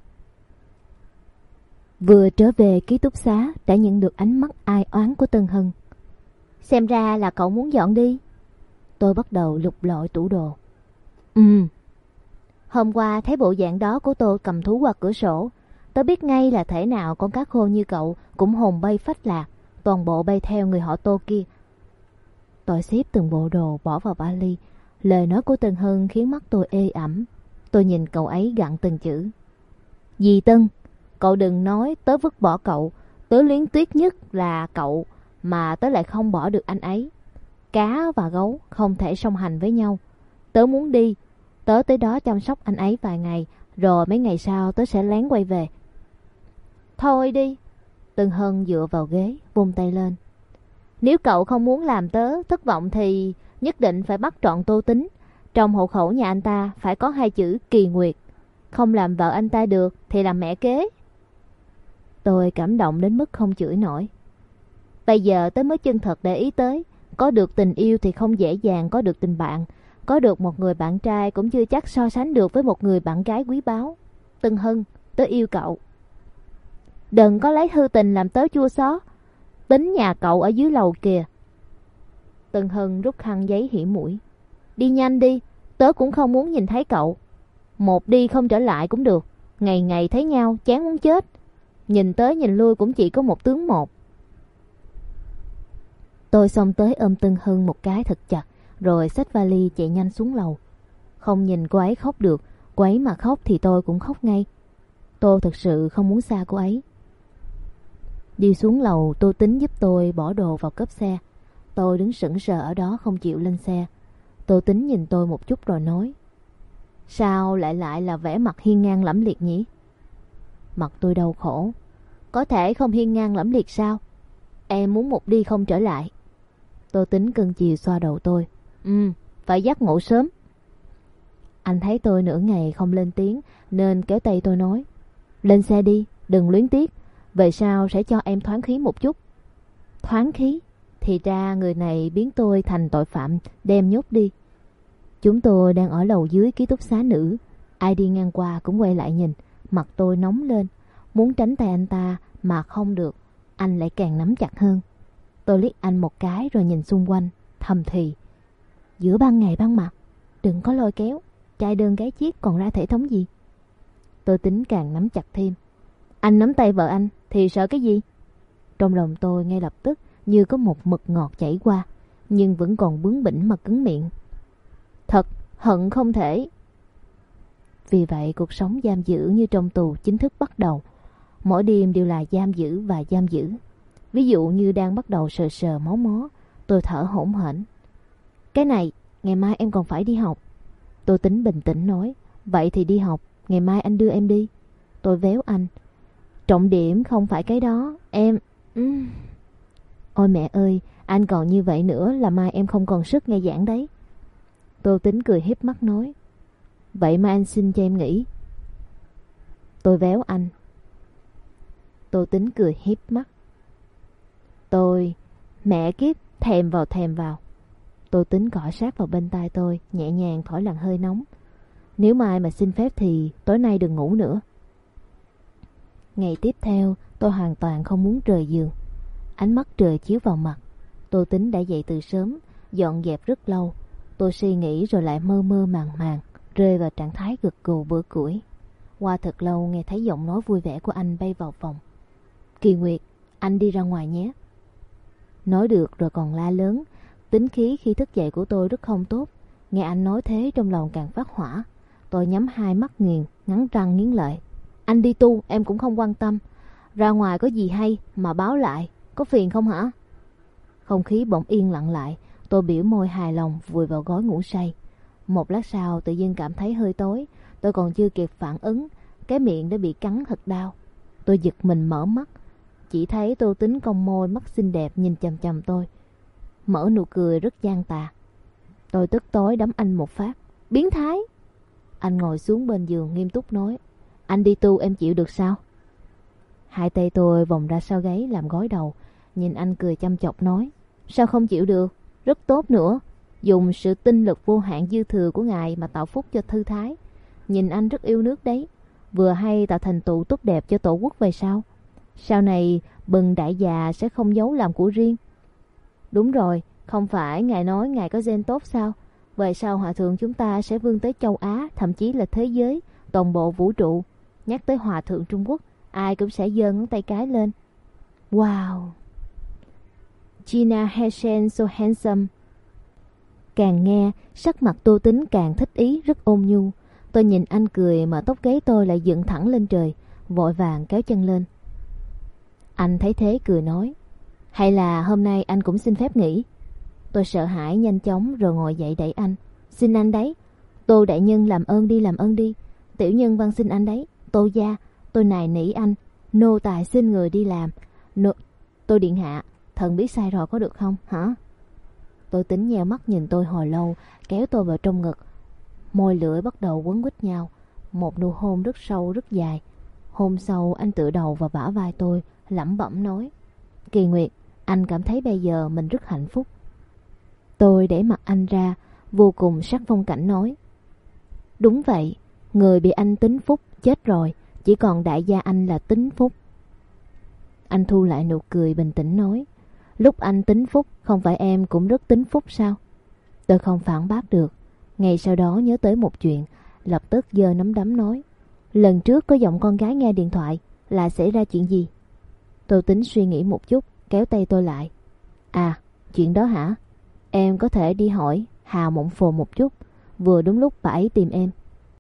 Vừa trở về ký túc xá đã nhận được ánh mắt ai oán của Tân Hân. Xem ra là cậu muốn dọn đi. Tôi bắt đầu lục lọi tủ đồ. Ừ. Hôm qua thấy bộ dạng đó của tôi cầm thú qua cửa sổ, tớ biết ngay là thể nào con cá khô như cậu cũng hồn bay phách lạc, toàn bộ bay theo người họ Tô kia. Tôi xếp từng bộ đồ bỏ vào vali. Lời nói của Tân Hân khiến mắt tôi ê ẩm. Tôi nhìn cậu ấy gặn từng chữ. Dì Tân, cậu đừng nói tớ vứt bỏ cậu. Tớ luyến tiếc nhất là cậu, mà tớ lại không bỏ được anh ấy. Cá và gấu không thể song hành với nhau. Tớ muốn đi, tớ tới đó chăm sóc anh ấy vài ngày, rồi mấy ngày sau tớ sẽ lén quay về. Thôi đi. Tân Hân dựa vào ghế, vung tay lên. Nếu cậu không muốn làm tớ thất vọng thì nhất định phải bắt trọn Tô Tính. Trong hộ khẩu nhà anh ta phải có hai chữ Kỳ Nguyệt. Không làm vợ anh ta được thì làm mẹ kế. Tôi cảm động đến mức không chửi nổi. Bây giờ tớ mới chân thật để ý tới, có được tình yêu thì không dễ dàng có được tình bạn. Có được một người bạn trai cũng chưa chắc so sánh được với một người bạn gái quý báu. Tân Hân, tớ yêu cậu. Đừng có lấy thư tình làm tớ chua xót. Tính nhà cậu ở dưới lầu kìa. Tân Hân rút khăn giấy hỉ mũi. Đi nhanh đi, tớ cũng không muốn nhìn thấy cậu. Một đi không trở lại cũng được. Ngày ngày thấy nhau chán muốn chết. Nhìn tới nhìn lui cũng chỉ có một tướng một. Tôi xông tới ôm Tân Hân một cái thật chặt, rồi xách vali chạy nhanh xuống lầu. Không nhìn cô ấy khóc được, cô ấy mà khóc thì tôi cũng khóc ngay. Tôi thật sự không muốn xa cô ấy. Đi xuống lầu, Tô Tính giúp tôi bỏ đồ vào cốp xe. Tôi đứng sững sờ ở đó không chịu lên xe. Tô Tính nhìn tôi một chút rồi nói: Sao lại lại là vẻ mặt hiên ngang lẫm liệt nhỉ? Mặt tôi đau khổ. Có thể không hiên ngang lẫm liệt sao? Em muốn một đi không trở lại. Tô Tính cưng chiều xoa đầu tôi. Ừ, phải giác ngộ sớm. Anh thấy tôi nửa ngày không lên tiếng nên kéo tay tôi nói: Lên xe đi, đừng luyến tiếc. Về sau sẽ cho em thoáng khí một chút. Thoáng khí? Thì ra người này biến tôi thành tội phạm, đem nhốt đi. Chúng tôi đang ở lầu dưới ký túc xá nữ. Ai đi ngang qua cũng quay lại nhìn. Mặt tôi nóng lên, muốn tránh tay anh ta mà không được. Anh lại càng nắm chặt hơn. Tôi liếc anh một cái rồi nhìn xung quanh, thầm thì: Giữa ban ngày ban mặt, đừng có lôi kéo. Trai đơn gái chiếc còn ra thể thống gì? Tôi tính càng nắm chặt thêm. Anh nắm tay vợ anh thì sợ cái gì? Trong lòng tôi ngay lập tức như có một mực ngọt chảy qua, nhưng vẫn còn bướng bỉnh mà cứng miệng. Thật hận không thể. Vì vậy cuộc sống giam giữ như trong tù chính thức bắt đầu. Mỗi đêm đều là giam giữ và giam giữ. Ví dụ như đang bắt đầu sờ sờ máu mó, tôi thở hổn hển. Cái này, ngày mai em còn phải đi học. Tôi tính bình tĩnh nói. Vậy thì đi học, ngày mai anh đưa em đi. Tôi véo anh. Trọng điểm không phải cái đó, em... Uhm. Ôi mẹ ơi, anh còn như vậy nữa là mai em không còn sức nghe giảng đấy. Tô Tính cười híp mắt nói. Vậy mà anh xin cho em nghỉ. Tôi véo anh. Tô Tính cười híp mắt. Tôi... Mẹ kiếp, thèm vào thèm vào. Tô Tính cọ sát vào bên tai tôi, nhẹ nhàng thổi làn hơi nóng. Nếu mai mà xin phép thì tối nay đừng ngủ nữa. Ngày tiếp theo, tôi hoàn toàn không muốn rời giường. Ánh mắt trời chiếu vào mặt. Tô Tính đã dậy từ sớm, dọn dẹp rất lâu. Tôi suy nghĩ rồi lại mơ mơ màng màng, rơi vào trạng thái gật gù bữa củi. Qua thật lâu nghe thấy giọng nói vui vẻ của anh bay vào phòng. Kỳ Nguyệt, anh đi ra ngoài nhé. Nói được rồi còn la lớn. Tính khí khi thức dậy của tôi rất không tốt. Nghe anh nói thế trong lòng càng phát hỏa. Tôi nhắm hai mắt nghiền, ngắn răng nghiến lợi. Anh đi tu em cũng không quan tâm. Ra ngoài có gì hay mà báo lại. Có phiền không hả? Không khí bỗng yên lặng lại. Tôi biểu môi hài lòng vùi vào gối ngủ say. Một lát sau tự nhiên cảm thấy hơi tối. Tôi còn chưa kịp phản ứng, cái miệng đã bị cắn thật đau. Tôi giật mình mở mắt. Chỉ thấy Tô Tính cong môi, mắt xinh đẹp nhìn chằm chằm tôi, mở nụ cười rất gian tà. Tôi tức tối đấm anh một phát. Biến thái! Anh ngồi xuống bên giường nghiêm túc nói. Anh đi tu em chịu được sao? Hai tay tôi vòng ra sau gáy làm gối đầu. Nhìn anh cười chăm chọc nói. Sao không chịu được? Rất tốt nữa. Dùng sự tinh lực vô hạn dư thừa của ngài mà tạo phúc cho thư thái. Nhìn anh rất yêu nước đấy. Vừa hay tạo thành tựu tốt đẹp cho tổ quốc về sau. Sau này bần đại già sẽ không giấu làm của riêng. Đúng rồi, không phải ngài nói ngài có gen tốt sao? Về sau hòa thượng chúng ta sẽ vươn tới châu Á, thậm chí là thế giới, toàn bộ vũ trụ. Nhắc tới hòa thượng Trung Quốc, ai cũng sẽ giơ ngón tay cái lên. Wow! Gina Hersen so handsome. Càng nghe, sắc mặt Tô Tính càng thích ý, rất ôn nhu. Tôi nhìn anh cười mà tóc gáy tôi lại dựng thẳng lên trời, vội vàng kéo chân lên. Anh thấy thế cười nói. Hay là hôm nay anh cũng xin phép nghỉ? Tôi sợ hãi nhanh chóng rồi ngồi dậy đẩy anh. Xin anh đấy. Tô đại nhân làm ơn đi làm ơn đi. Tiểu nhân van xin anh đấy. Tô gia, tôi nài nỉ anh. Nô tài xin người đi làm. Nô... Tô điện hạ, thần biết sai rồi có được không hả? Tôi Tính nheo mắt nhìn tôi hồi lâu, kéo tôi vào trong ngực. Môi lưỡi bắt đầu quấn quýt nhau. Một nụ hôn rất sâu rất dài. Hôm sau anh tựa đầu vào bả vai tôi, lẩm bẩm nói. Kỳ Nguyệt, anh cảm thấy bây giờ mình rất hạnh phúc. Tôi để mặt anh ra, vô cùng sắc phong cảnh nói. Đúng vậy, người bị anh tính phúc chết rồi, chỉ còn đại gia anh là tính phúc. Anh thu lại nụ cười bình tĩnh nói. Lúc anh tính phúc, không phải em cũng rất tính phúc sao? Tôi không phản bác được. Ngày sau đó nhớ tới một chuyện, lập tức giơ nắm đấm nói. Lần trước có giọng con gái nghe điện thoại, là xảy ra chuyện gì? Tô Tính suy nghĩ một chút, kéo tay tôi lại. À, chuyện đó hả? Em có thể đi hỏi Hà Mộng Phồn một chút. Vừa đúng lúc bà ấy tìm em.